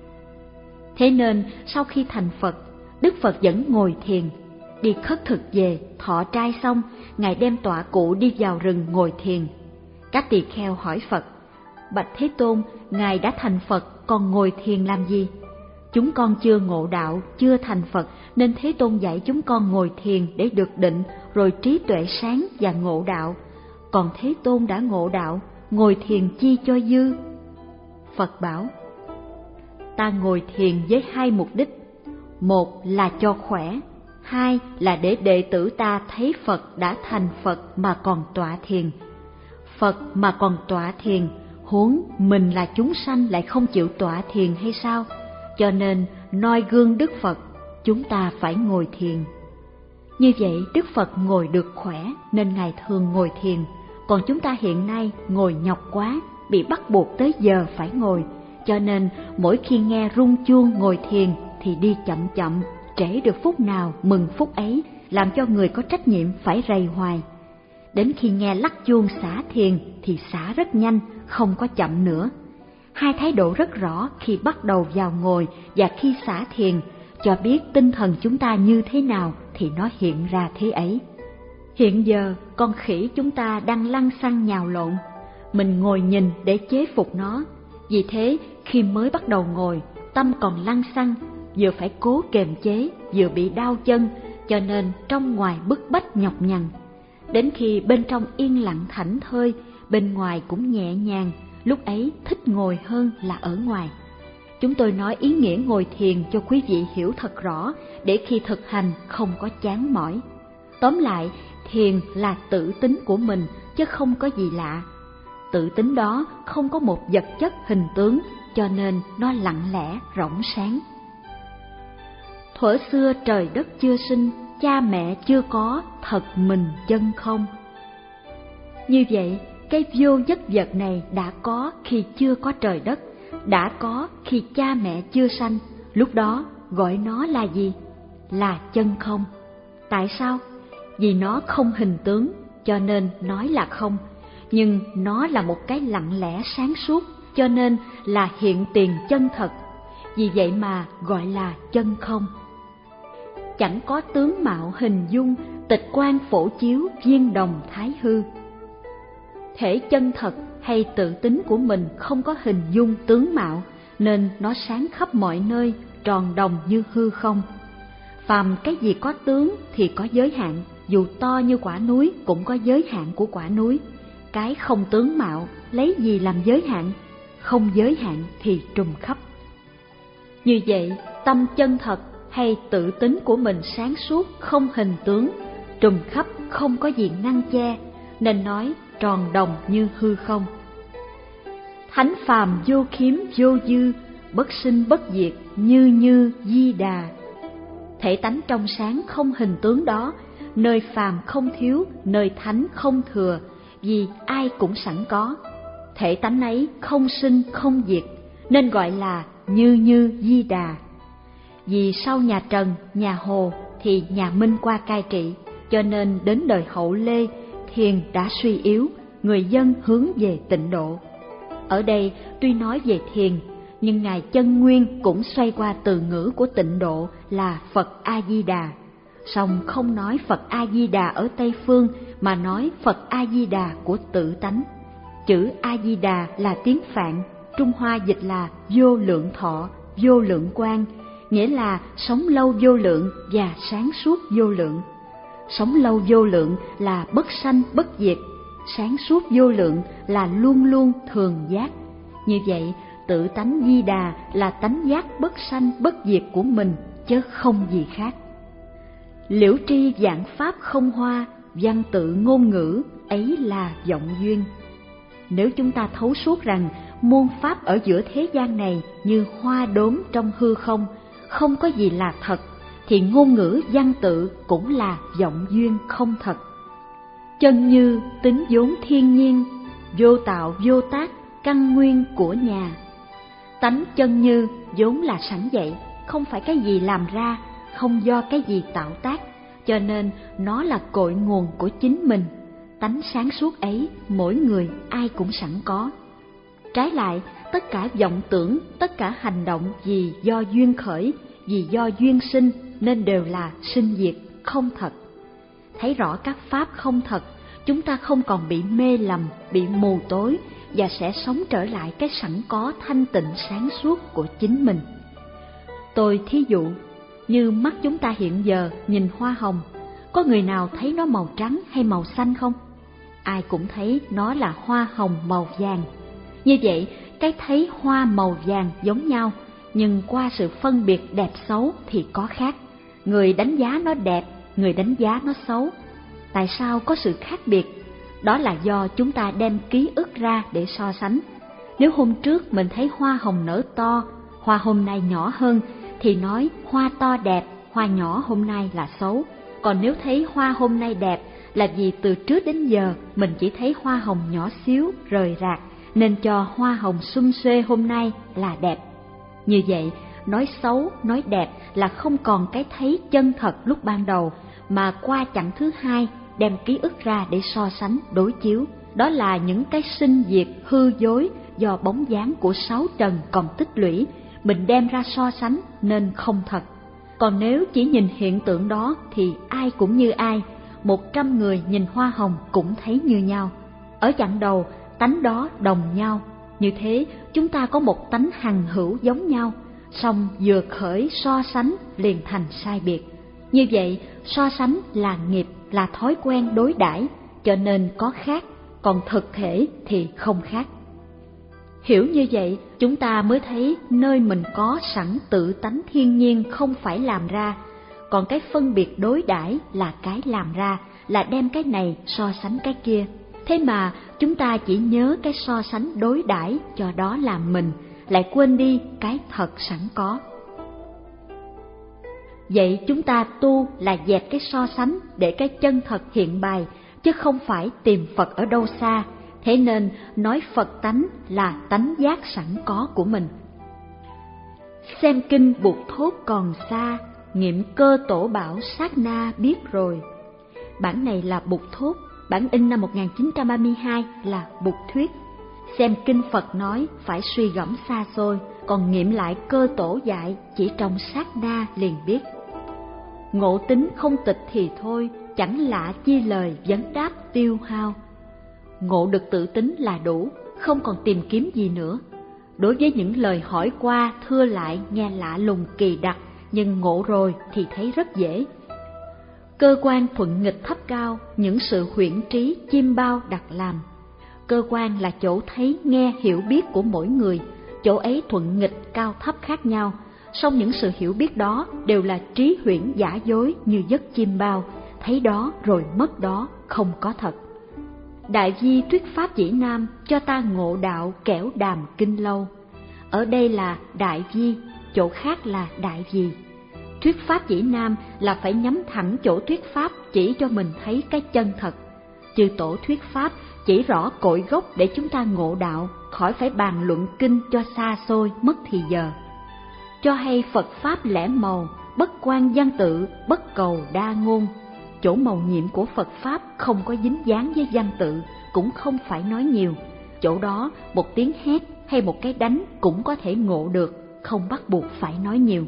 Thế nên sau khi thành Phật, Đức Phật vẫn ngồi thiền. Đi khất thực về, thọ trai xong, Ngài đem tọa cụ đi vào rừng ngồi thiền. Các tỳ kheo hỏi Phật: Bạch Thế Tôn, Ngài đã thành Phật còn ngồi thiền làm gì? Chúng con chưa ngộ đạo, chưa thành Phật, nên Thế Tôn dạy chúng con ngồi thiền để được định, rồi trí tuệ sáng và ngộ đạo. Còn Thế Tôn đã ngộ đạo, ngồi thiền chi cho dư? Phật bảo: Ta ngồi thiền với hai mục đích. Một là cho khỏe, hai là để đệ tử ta thấy Phật đã thành Phật mà còn tọa thiền. Phật mà còn tọa thiền, huống mình là chúng sanh lại không chịu tọa thiền hay sao? Cho nên noi gương Đức Phật, chúng ta phải ngồi thiền. Như vậy Đức Phật ngồi được khỏe nên Ngài thường ngồi thiền. Còn chúng ta hiện nay ngồi nhọc quá, bị bắt buộc tới giờ phải ngồi, cho nên mỗi khi nghe rung chuông ngồi thiền thì đi chậm chậm, trễ được phút nào mừng phút ấy, làm cho người có trách nhiệm phải rầy hoài. Đến khi nghe lắc chuông xả thiền thì xả rất nhanh, không có chậm nữa. Hai thái độ rất rõ khi bắt đầu vào ngồi và khi xả thiền, cho biết tinh thần chúng ta như thế nào thì nó hiện ra thế ấy. Hiện giờ con khỉ chúng ta đang lăng xăng nhào lộn, mình ngồi nhìn để chế phục nó. Vì thế khi mới bắt đầu ngồi, tâm còn lăng xăng, vừa phải cố kềm chế, vừa bị đau chân, cho nên trong ngoài bức bách nhọc nhằn. Đến khi bên trong yên lặng thảnh thơi, bên ngoài cũng nhẹ nhàng, lúc ấy thích ngồi hơn là ở ngoài. Chúng tôi nói ý nghĩa ngồi thiền cho quý vị hiểu thật rõ, để khi thực hành không có chán mỏi. Tóm lại, thiền là tự tính của mình, chứ không có gì lạ. Tự tính đó không có một vật chất hình tướng, cho nên nó lặng lẽ, rỗng sáng. Thuở xưa trời đất chưa sinh, cha mẹ chưa có, thật mình chân không. Như vậy, cái vô nhất vật này đã có khi chưa có trời đất, đã có khi cha mẹ chưa sanh. Lúc đó gọi nó là gì? Là chân không. Tại sao? Vì nó không hình tướng, cho nên nói là không. Nhưng nó là một cái lặng lẽ sáng suốt, cho nên là hiện tiền chân thật. Vì vậy mà gọi là chân không. Chẳng có tướng mạo hình dung, tịch quan phổ chiếu, viên đồng thái hư. Thể chân thật hay tự tính của mình không có hình dung tướng mạo, nên nó sáng khắp mọi nơi, tròn đồng như hư không. Phàm cái gì có tướng thì có giới hạn, dù to như quả núi cũng có giới hạn của quả núi. Cái không tướng mạo lấy gì làm giới hạn? Không giới hạn thì trùm khắp. Như vậy, tâm chân thật hay tự tính của mình sáng suốt, không hình tướng, trùm khắp, không có gì ngăn che, nên nói tròn đồng như hư không. Thánh phàm vô khiếm vô dư, bất sinh bất diệt, như như Di Đà. Thể tánh trong sáng không hình tướng đó, nơi phàm không thiếu, nơi thánh không thừa, vì ai cũng sẵn có. Thể tánh ấy không sinh không diệt, nên gọi là như như Di Đà. Vì sau nhà Trần, nhà Hồ thì nhà Minh qua cai trị, cho nên đến đời Hậu Lê, thiền đã suy yếu, người dân hướng về tịnh độ. Ở đây tuy nói về thiền, nhưng Ngài Chân Nguyên cũng xoay qua từ ngữ của tịnh độ là Phật A Di Đà. Song không nói Phật A Di Đà ở Tây Phương, mà nói Phật A-di-đà của tự tánh. Chữ A-di-đà là tiếng Phạn, Trung Hoa dịch là vô lượng thọ, vô lượng quang, nghĩa là sống lâu vô lượng và sáng suốt vô lượng. Sống lâu vô lượng là bất sanh bất diệt, sáng suốt vô lượng là luôn luôn thường giác. Như vậy, tự tánh Di Đà là tánh giác bất sanh bất diệt của mình, chứ không gì khác. Liễu tri vạn pháp không hoa, văn tự ngôn ngữ, ấy là vọng duyên. Nếu chúng ta thấu suốt rằng muôn pháp ở giữa thế gian này như hoa đốm trong hư không, không có gì là thật, thì ngôn ngữ văn tự cũng là vọng duyên không thật. Chân như tính vốn thiên nhiên, vô tạo vô tác, căn nguyên của nhà. Tánh chân như vốn là sẵn vậy, không phải cái gì làm ra, không do cái gì tạo tác, cho nên nó là cội nguồn của chính mình. Tánh sáng suốt ấy, mỗi người ai cũng sẵn có. Trái lại, tất cả vọng tưởng, tất cả hành động vì do duyên khởi, vì do duyên sinh, nên đều là sinh diệt, không thật. Thấy rõ các pháp không thật, chúng ta không còn bị mê lầm, bị mù tối, và sẽ sống trở lại cái sẵn có thanh tịnh sáng suốt của chính mình. Tôi thí dụ, như mắt chúng ta hiện giờ nhìn hoa hồng, có người nào thấy nó màu trắng hay màu xanh không? Ai cũng thấy nó là hoa hồng màu vàng. Như vậy, cái thấy hoa màu vàng giống nhau, nhưng qua sự phân biệt đẹp xấu thì có khác. Người đánh giá nó đẹp, người đánh giá nó xấu. Tại sao có sự khác biệt? Đó là do chúng ta đem ký ức ra để so sánh. Nếu hôm trước mình thấy hoa hồng nở to, hoa hôm nay nhỏ hơn, thì nói hoa to đẹp, hoa nhỏ hôm nay là xấu. Còn nếu thấy hoa hôm nay đẹp là vì từ trước đến giờ mình chỉ thấy hoa hồng nhỏ xíu, rời rạc, nên cho hoa hồng sum xuê hôm nay là đẹp. Như vậy, nói xấu, nói đẹp là không còn cái thấy chân thật lúc ban đầu, mà qua chặng thứ hai đem ký ức ra để so sánh, đối chiếu. Đó là những cái sinh diệt, hư dối do bóng dáng của sáu trần còn tích lũy, mình đem ra so sánh nên không thật. Còn nếu chỉ nhìn hiện tượng đó thì ai cũng như ai, một trăm người nhìn hoa hồng cũng thấy như nhau. Ở chặng đầu, tánh đó đồng nhau. Như thế, chúng ta có một tánh hằng hữu giống nhau, song vừa khởi so sánh liền thành sai biệt. Như vậy, so sánh là nghiệp, là thói quen đối đãi, cho nên có khác, còn thực thể thì không khác. Hiểu như vậy, chúng ta mới thấy nơi mình có sẵn tự tánh thiên nhiên không phải làm ra, còn cái phân biệt đối đãi là cái làm ra, là đem cái này so sánh cái kia. Thế mà chúng ta chỉ nhớ cái so sánh đối đãi cho đó là mình, lại quên đi cái thật sẵn có. Vậy chúng ta tu là dẹp cái so sánh để cái chân thật hiện bày, chứ không phải tìm Phật ở đâu xa. Thế nên nói Phật tánh là tánh giác sẵn có của mình. Xem kinh Bụt thốt còn xa, nghiệm cơ tổ bảo sát na biết rồi. Bản này là Bụt thốt, bản in năm một nghìn chín trăm ba mươi hai là Bụt thuyết. Xem kinh Phật nói phải suy gẫm xa xôi, còn nghiệm lại cơ tổ dạy chỉ trong sát na liền biết. Ngộ tính không tịch thì thôi, chẳng lạ chi lời vấn đáp tiêu hao. Ngộ được tự tính là đủ, không còn tìm kiếm gì nữa. Đối với những lời hỏi qua, thưa lại nghe lạ lùng kỳ đặc, nhưng ngộ rồi thì thấy rất dễ. Cơ quan thuận nghịch thấp cao, những sự huyễn trí chiêm bao đặt làm. Cơ quan là chỗ thấy nghe hiểu biết của mỗi người, chỗ ấy thuận nghịch cao thấp khác nhau, song những sự hiểu biết đó đều là trí huyễn giả dối như giấc chiêm bao, thấy đó rồi mất đó, không có thật. Đại Vi thuyết pháp chỉ nam, cho ta ngộ đạo kẻo đàm kinh lâu. Ở đây là Đại Vi, chỗ khác là Đại Vi. Thuyết pháp chỉ nam là phải nhắm thẳng chỗ thuyết pháp chỉ cho mình thấy cái chân thật. Chư tổ thuyết pháp chỉ rõ cội gốc để chúng ta ngộ đạo, khỏi phải bàn luận kinh cho xa xôi mất thì giờ. Cho hay Phật pháp lẻ màu, bất quan văn tự, bất cầu đa ngôn. Chỗ màu nhiệm của Phật pháp không có dính dáng với văn tự, cũng không phải nói nhiều. Chỗ đó một tiếng hét hay một cái đánh cũng có thể ngộ được, không bắt buộc phải nói nhiều.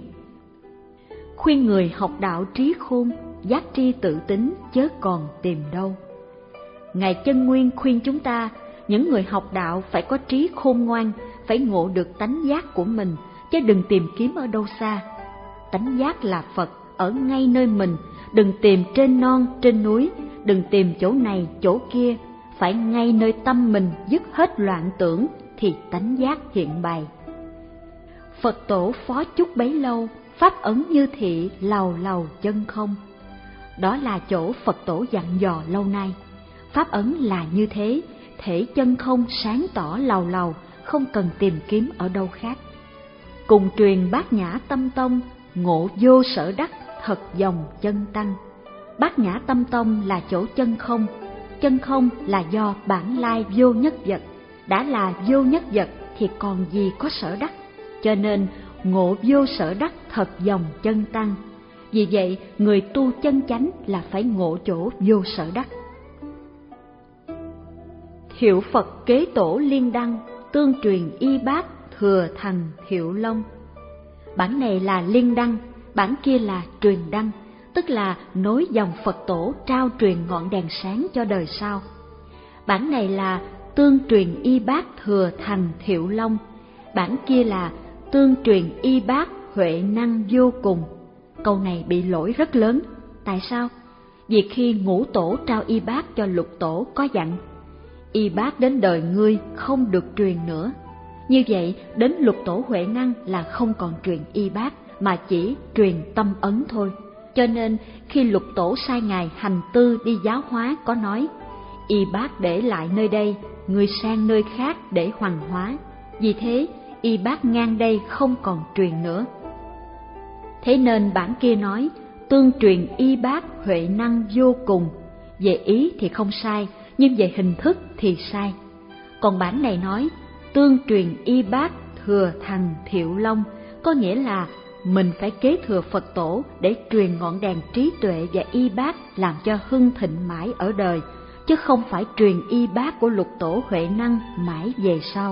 Khuyên người học đạo trí khôn, giác tri tự tính chớ còn tìm đâu. Ngài Chân Nguyên khuyên chúng ta, những người học đạo phải có trí khôn ngoan, phải ngộ được tánh giác của mình, chứ đừng tìm kiếm ở đâu xa. Tánh giác là Phật ở ngay nơi mình, đừng tìm trên non, trên núi, đừng tìm chỗ này, chỗ kia, phải ngay nơi tâm mình dứt hết loạn tưởng thì tánh giác hiện bày. Phật tổ phó chúc bấy lâu, pháp ấn như thị lầu lầu chân không. Đó là chỗ Phật tổ dặn dò lâu nay. Pháp ấn là như thế, thể chân không sáng tỏ lầu lầu, không cần tìm kiếm ở đâu khác. Cùng truyền Bát Nhã Tâm Tông, ngộ vô sở đắc, thật dòng chân tăng. Bát Nhã Tâm Tông là chỗ chân không, chân không là do bản lai vô nhất vật, đã là vô nhất vật thì còn gì có sở đắc, cho nên ngộ vô sở đắc thật dòng chân tăng. Vì vậy, người tu chân chánh là phải ngộ chỗ vô sở đắc. Hiệu Phật kế tổ liên đăng, tương truyền y bát thừa thần Thiệu Long. Bản này là liên đăng, bản kia là truyền đăng, tức là nối dòng Phật tổ trao truyền ngọn đèn sáng cho đời sau. Bản này là tương truyền y bát thừa thần Thiệu Long, bản kia là tương truyền y bát huệ năng vô cùng. Câu này bị lỗi rất lớn. Tại sao? Vì khi ngũ tổ trao y bát cho lục tổ có dặn, y bát đến đời ngươi không được truyền nữa. Như vậy, đến lục tổ huệ năng là không còn truyền y bát, mà chỉ truyền tâm ấn thôi. Cho nên, khi lục tổ sai ngài hành tư đi giáo hóa có nói, y bát để lại nơi đây, ngươi sang nơi khác để hoằng hóa. Vì thế, y bát ngang đây không còn truyền nữa. Thế nên bản kia nói, tương truyền y bát huệ năng vô cùng. Về ý thì không sai, nhưng về hình thức thì sai. Còn bản này nói, tương truyền y bát thừa thần Thiệu Long, có nghĩa là mình phải kế thừa Phật tổ để truyền ngọn đèn trí tuệ và y bát làm cho hưng thịnh mãi ở đời, chứ không phải truyền y bát của lục tổ huệ năng mãi về sau.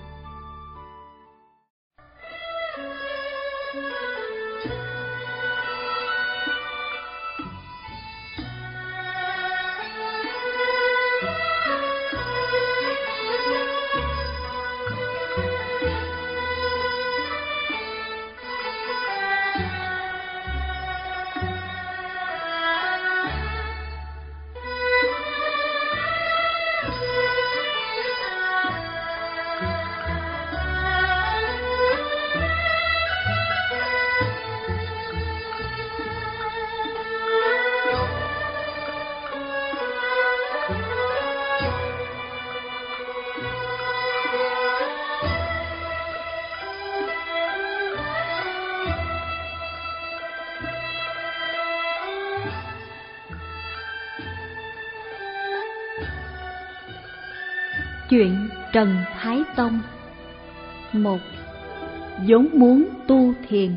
Chuyện Trần Thái Tông. Một. Vốn muốn tu thiền.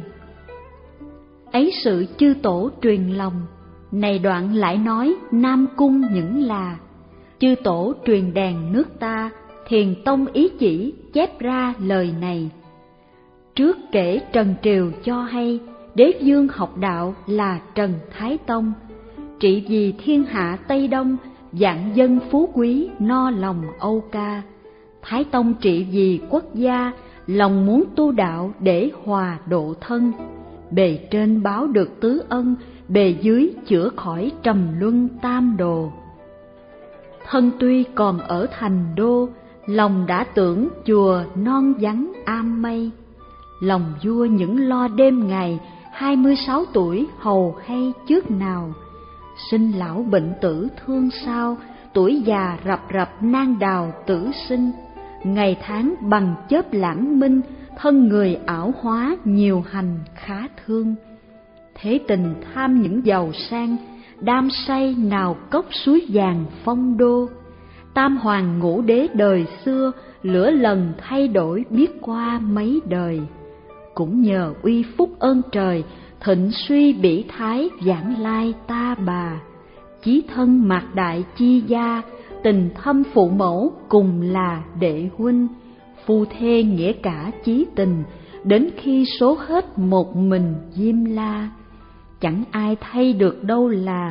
Ấy sự chư tổ truyền lòng, này đoạn lại nói Nam Cung những là. Chư tổ truyền đèn nước ta, thiền tông ý chỉ chép ra lời này. Trước kể Trần Triều cho hay, đế vương học đạo là Trần Thái Tông, trị vì thiên hạ Tây Đông, vạn dân phú quý no lòng âu ca. Thái Tông trị vì quốc gia, lòng muốn tu đạo để hòa độ thân. Bề trên báo được tứ ân, bề dưới chữa khỏi trầm luân tam đồ. Thân tuy còn ở thành đô, lòng đã tưởng chùa non vắng am mây. Lòng vua những lo đêm ngày, hai mươi sáu tuổi hầu hay trước nào. Sinh lão bệnh tử thương sao, tuổi già rập rập nan đào tử sinh. Ngày tháng bằng chớp lãng minh, thân người ảo hóa nhiều hành khá thương. Thế tình tham những giàu sang, đam say nào cốc suối vàng phong đô. Tam hoàng ngũ đế đời xưa, lửa lần thay đổi biết qua mấy đời. Cũng nhờ uy phúc ơn trời, thịnh suy bỉ thái vãng lai ta bà. Chí thân mạc đại chi gia, tình thâm phụ mẫu cùng là đệ huynh. Phu thê nghĩa cả chí tình, đến khi số hết một mình Diêm La. Chẳng ai thay được đâu là,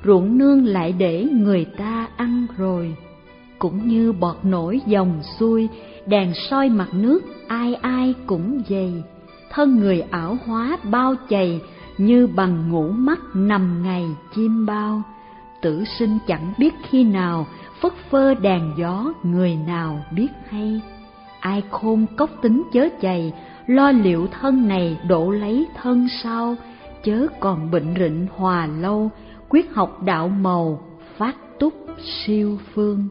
ruộng nương lại để người ta ăn rồi. Cũng như bọt nổi dòng xuôi, đàn soi mặt nước ai ai cũng dày. Thân người ảo hóa bao chày, như bằng ngủ mắt nằm ngày chim bao. Tử sinh chẳng biết khi nào, phất phơ đàn gió người nào biết hay. Ai khôn cốc tính chớ chày, lo liệu thân này độ lấy thân sau. Chớ còn bệnh rịnh hòa lâu, quyết học đạo màu, phát túc siêu phương.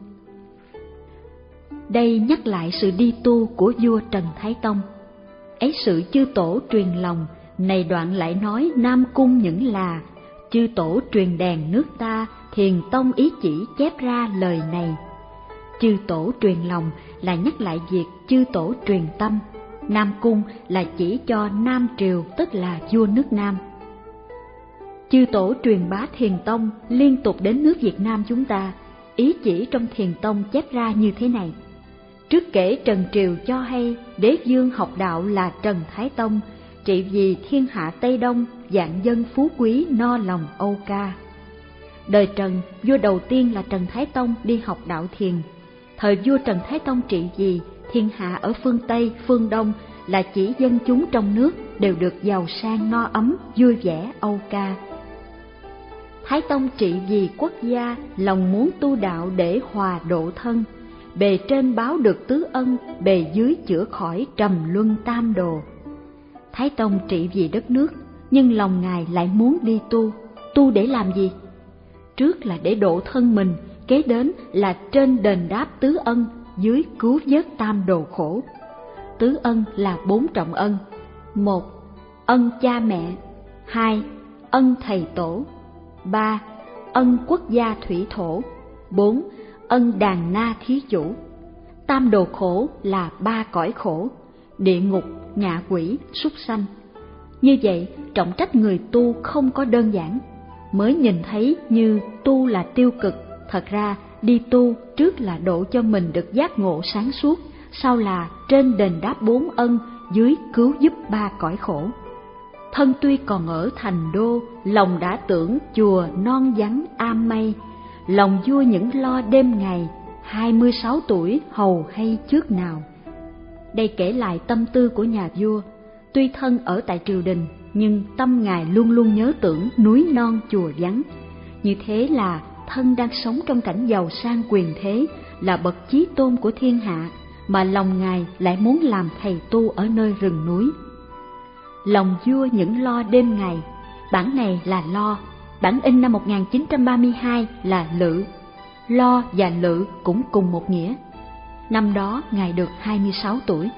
Đây nhắc lại sự đi tu của vua Trần Thái Tông. Ấy sự chư tổ truyền lòng, này đoạn lại nói Nam Cung những là. Chư tổ truyền đàn nước ta, Thiền Tông ý chỉ chép ra lời này. Chư tổ truyền lòng là nhắc lại việc chư tổ truyền tâm. Nam Cung là chỉ cho Nam Triều, tức là vua nước Nam. Chư tổ truyền bá Thiền Tông liên tục đến nước Việt Nam chúng ta. Ý chỉ trong Thiền Tông chép ra như thế này. Trước kể Trần Triều cho hay, đế vương học đạo là Trần Thái Tông, trị vì thiên hạ Tây Đông, vạn dân phú quý no lòng Âu ca. Đời Trần, vua đầu tiên là Trần Thái Tông đi học đạo thiền. Thời vua Trần Thái Tông trị vì, thiên hạ ở phương Tây, phương Đông là chỉ dân chúng trong nước đều được giàu sang no ấm, vui vẻ Âu ca. Thái Tông trị vì quốc gia, lòng muốn tu đạo để hòa độ thân. Bề trên báo được tứ ân, bề dưới chữa khỏi trầm luân tam đồ. Thái Tông trị vì đất nước, nhưng lòng Ngài lại muốn đi tu. Tu để làm gì? Trước là để độ thân mình, kế đến là trên đền đáp tứ ân, dưới cứu vớt tam đồ khổ. Tứ ân là bốn trọng ân. Một, ân cha mẹ. Hai, ân thầy tổ. Ba, ân quốc gia thủy thổ. Bốn, ân đàn na thí chủ. Tam đồ khổ là ba cõi khổ: địa ngục, ngạ quỷ, súc sanh. Như vậy, trọng trách người tu không có đơn giản. Mới nhìn thấy như tu là tiêu cực, thật ra đi tu trước là độ cho mình được giác ngộ sáng suốt, sau là trên đền đáp bốn ân, dưới cứu giúp ba cõi khổ. Thân tuy còn ở thành đô, lòng đã tưởng chùa non vắng am mây. Lòng vua những lo đêm ngày, hai mươi sáu tuổi hầu hay trước nào. Đây kể lại tâm tư của nhà vua. Tuy thân ở tại triều đình, nhưng tâm Ngài luôn luôn nhớ tưởng núi non chùa vắng. Như thế là thân đang sống trong cảnh giàu sang quyền thế, là bậc chí tôn của thiên hạ, mà lòng Ngài lại muốn làm thầy tu ở nơi rừng núi. Lòng vua những lo đêm ngày, bản này là lo, bản in năm một nghìn chín trăm ba mươi hai là lự. Lo và lự cũng cùng một nghĩa. Năm đó Ngài được hai mươi sáu tuổi.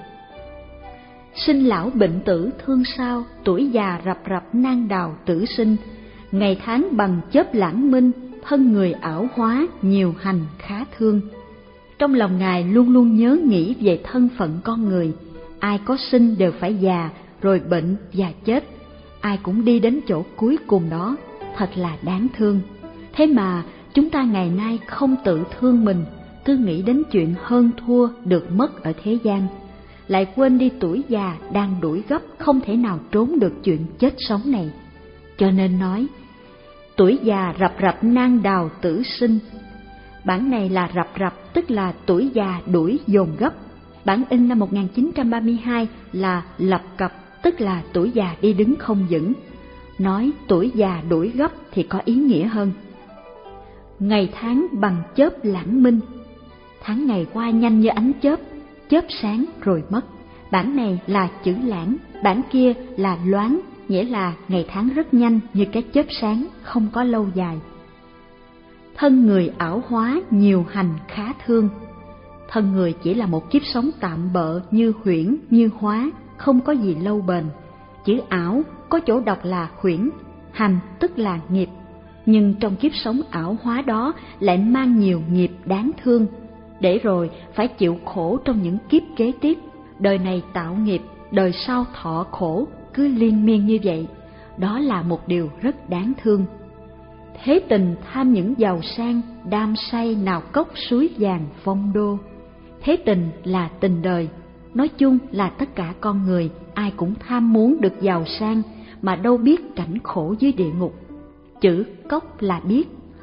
Sinh lão bệnh tử thương sao, tuổi già rập rập nan đào tử sinh. Ngày tháng bằng chớp lãng minh, thân người ảo hóa nhiều hành khá thương. Trong lòng Ngài luôn luôn nhớ nghĩ về thân phận con người. Ai có sinh đều phải già, rồi bệnh và chết. Ai cũng đi đến chỗ cuối cùng đó, thật là đáng thương. Thế mà chúng ta ngày nay không tự thương mình, cứ nghĩ đến chuyện hơn thua được mất ở thế gian, lại quên đi tuổi già đang đuổi gấp, không thể nào trốn được chuyện chết sống này. Cho nên nói, tuổi già rập rập nan đào tử sinh. Bản này là rập rập, tức là tuổi già đuổi dồn gấp. Bản in năm một nghìn chín trăm ba mươi hai là lập cập, tức là tuổi già đi đứng không vững. Nói tuổi già đuổi gấp thì có ý nghĩa hơn. Ngày tháng bằng chớp lãng minh. Tháng ngày qua nhanh như ánh chớp, chớp sáng rồi mất. Bản này là chữ lãng, bản kia là loáng, nghĩa là ngày tháng rất nhanh như cái chớp sáng, không có lâu dài. Thân người ảo hóa nhiều hành khá thương. Thân người chỉ là một kiếp sống tạm bợ, như huyễn như hóa, không có gì lâu bền. Chữ ảo có chỗ đọc là huyễn, hành tức là nghiệp, nhưng trong kiếp sống ảo hóa đó lại mang nhiều nghiệp đáng thương, để rồi phải chịu khổ trong những kiếp kế tiếp. Đời này tạo nghiệp, đời sau thọ khổ, cứ liên miên như vậy. Đó là một điều rất đáng thương. Thế tình tham những giàu sang, đam say nào cốc suối vàng phong đô. Thế tình là tình đời, nói chung là tất cả con người ai cũng tham muốn được giàu sang, mà đâu biết cảnh khổ dưới địa ngục. Chữ cốc là biết,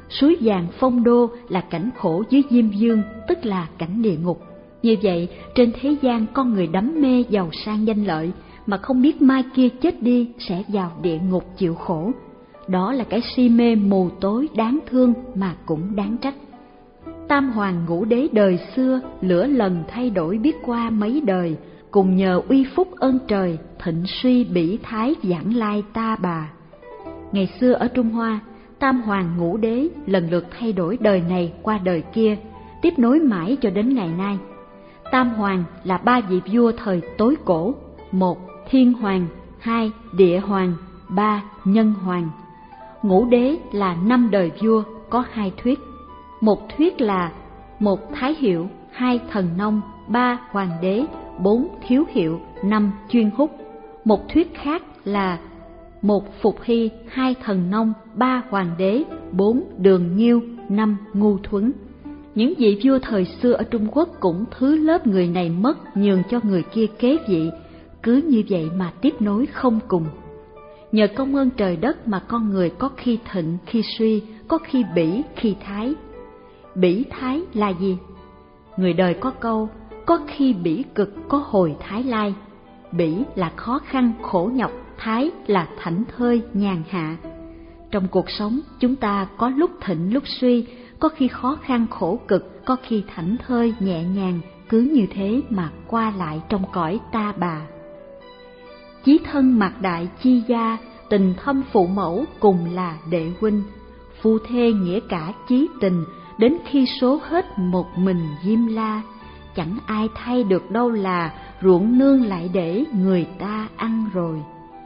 suối vàng Phong Đô là cảnh khổ dưới Diêm Dương, tức là cảnh địa ngục. Như vậy, trên thế gian con người đắm mê giàu sang danh lợi, mà không biết mai kia chết đi sẽ vào địa ngục chịu khổ. Đó là cái si mê mù tối đáng thương mà cũng đáng trách. Tam hoàng ngũ đế đời xưa, lửa lần thay đổi biết qua mấy đời, cùng nhờ uy phúc ơn trời, thịnh suy bỉ thái vãng lai ta bà. Ngày xưa ở Trung Hoa, tam hoàng ngũ đế lần lượt thay đổi đời này qua đời kia, tiếp nối mãi cho đến ngày nay. Tam hoàng là ba vị vua thời tối cổ: một thiên hoàng, hai địa hoàng, ba nhân hoàng. Ngũ đế là năm đời vua, có hai thuyết. Một thuyết là một thái hiệu, hai thần nông, ba hoàng đế, bốn thiếu hiệu, năm chuyên húc. Một thuyết khác là một phục hy, hai thần nông, ba hoàng đế, bốn đường nhiêu, năm ngu thuấn. Những vị vua thời xưa ở Trung Quốc cũng thứ lớp người này mất nhường cho người kia kế vị, cứ như vậy mà tiếp nối không cùng. Nhờ công ơn trời đất mà con người có khi thịnh khi suy, có khi bỉ khi thái. Bỉ thái là gì? Người đời có câu, có khi bỉ cực có hồi thái lai. Bỉ là khó khăn khổ nhọc, thái là thảnh thơi nhàn hạ. Trong cuộc sống, chúng ta có lúc thịnh lúc suy, có khi khó khăn khổ cực, có khi thảnh thơi nhẹ nhàng, cứ như thế mà qua lại trong cõi ta bà. Chí thân mạc đại chi gia, tình thâm phụ mẫu cùng là đệ huynh. Phu thê nghĩa cả chí tình, đến khi số hết một mình diêm la. Chẳng ai thay được đâu là ruộng nương lại để người ta ăn rồi.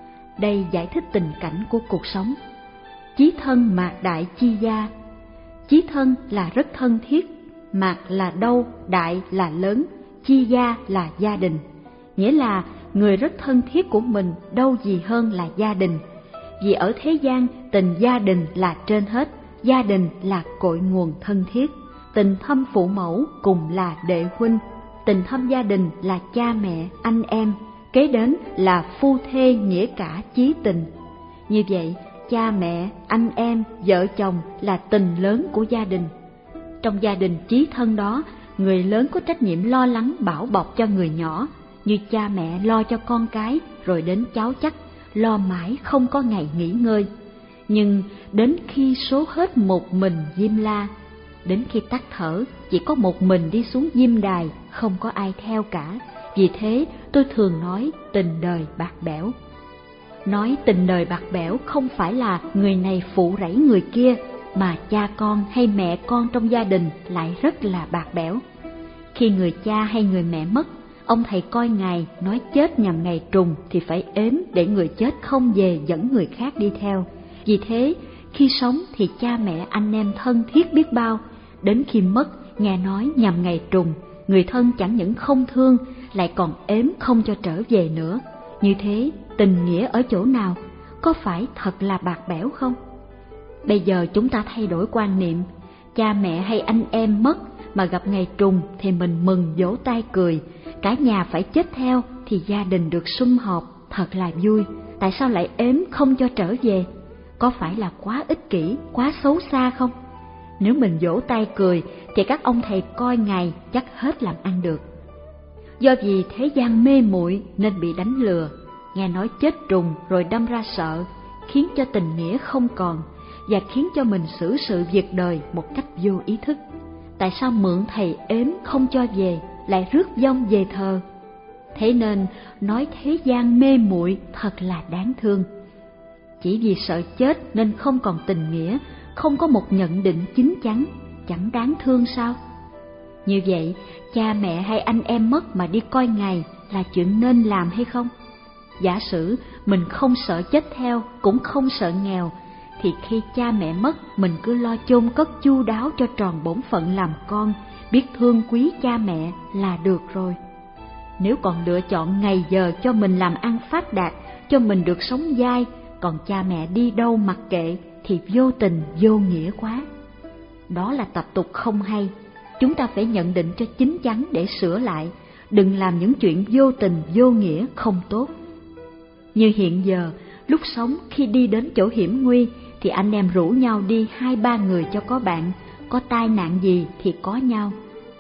Đây giải thích tình cảnh của cuộc sống. Chí thân mạc đại chi gia. Chí thân là rất thân thiết, mạc là đâu, đại là lớn, chi gia là gia đình. Nghĩa là người rất thân thiết của mình đâu gì hơn là gia đình. Vì ở thế gian, tình gia đình là trên hết, gia đình là cội nguồn thân thiết. Tình thâm phụ mẫu cùng là đệ huynh, tình thâm gia đình là cha mẹ, anh em, kế đến là phu thê nghĩa cả chí tình. Như vậy, cha mẹ, anh em, vợ chồng là tình lớn của gia đình. Trong gia đình chí thân đó, người lớn có trách nhiệm lo lắng bảo bọc cho người nhỏ, như cha mẹ lo cho con cái, rồi đến cháu chắc, lo mãi không có ngày nghỉ ngơi. Nhưng đến khi số hết một mình diêm la, đến khi tắt thở, chỉ có một mình đi xuống diêm đài, không có ai theo cả. Vì thế tôi thường nói tình đời bạc bẽo. Nói tình đời bạc bẽo không phải là người này phụ rẫy người kia, mà cha con hay mẹ con trong gia đình lại rất là bạc bẽo. Khi người cha hay người mẹ mất, ông thầy coi ngày nói chết nhằm ngày trùng thì phải ếm để người chết không về dẫn người khác đi theo. Vì thế, khi sống thì cha mẹ anh em thân thiết biết bao, đến khi mất nghe nói nhằm ngày trùng, người thân chẳng những không thương lại còn ếm không cho trở về nữa. Như thế, tình nghĩa ở chỗ nào? Có phải thật là bạc bẽo không? Bây giờ chúng ta thay đổi quan niệm, cha mẹ hay anh em mất mà gặp ngày trùng thì mình mừng vỗ tay cười, cả nhà phải chết theo thì gia đình được sum họp, thật là vui. Tại sao lại ếm không cho trở về? Có phải là quá ích kỷ, quá xấu xa không? Nếu mình vỗ tay cười thì các ông thầy coi ngày chắc hết làm ăn được. Do vì thế gian mê muội nên bị đánh lừa, nghe nói chết trùng rồi đâm ra sợ, khiến cho tình nghĩa không còn, và khiến cho mình xử sự việc đời một cách vô ý thức. Tại sao mượn thầy ếm không cho về, lại rước vong về thờ? Thế nên nói thế gian mê muội thật là đáng thương. Chỉ vì sợ chết nên không còn tình nghĩa, không có một nhận định chín chắn, chẳng đáng thương sao? Như vậy, cha mẹ hay anh em mất mà đi coi ngày là chuyện nên làm hay không? Giả sử mình không sợ chết theo, cũng không sợ nghèo, thì khi cha mẹ mất mình cứ lo chôn cất chu đáo cho tròn bổn phận làm con, biết thương quý cha mẹ là được rồi. Nếu còn lựa chọn ngày giờ cho mình làm ăn phát đạt, cho mình được sống dai, còn cha mẹ đi đâu mặc kệ thì vô tình vô nghĩa quá. Đó là tập tục không hay, chúng ta phải nhận định cho chín chắn để sửa lại, đừng làm những chuyện vô tình vô nghĩa không tốt. Như hiện giờ, lúc sống khi đi đến chỗ hiểm nguy thì anh em rủ nhau đi hai ba người cho có bạn, có tai nạn gì thì có nhau.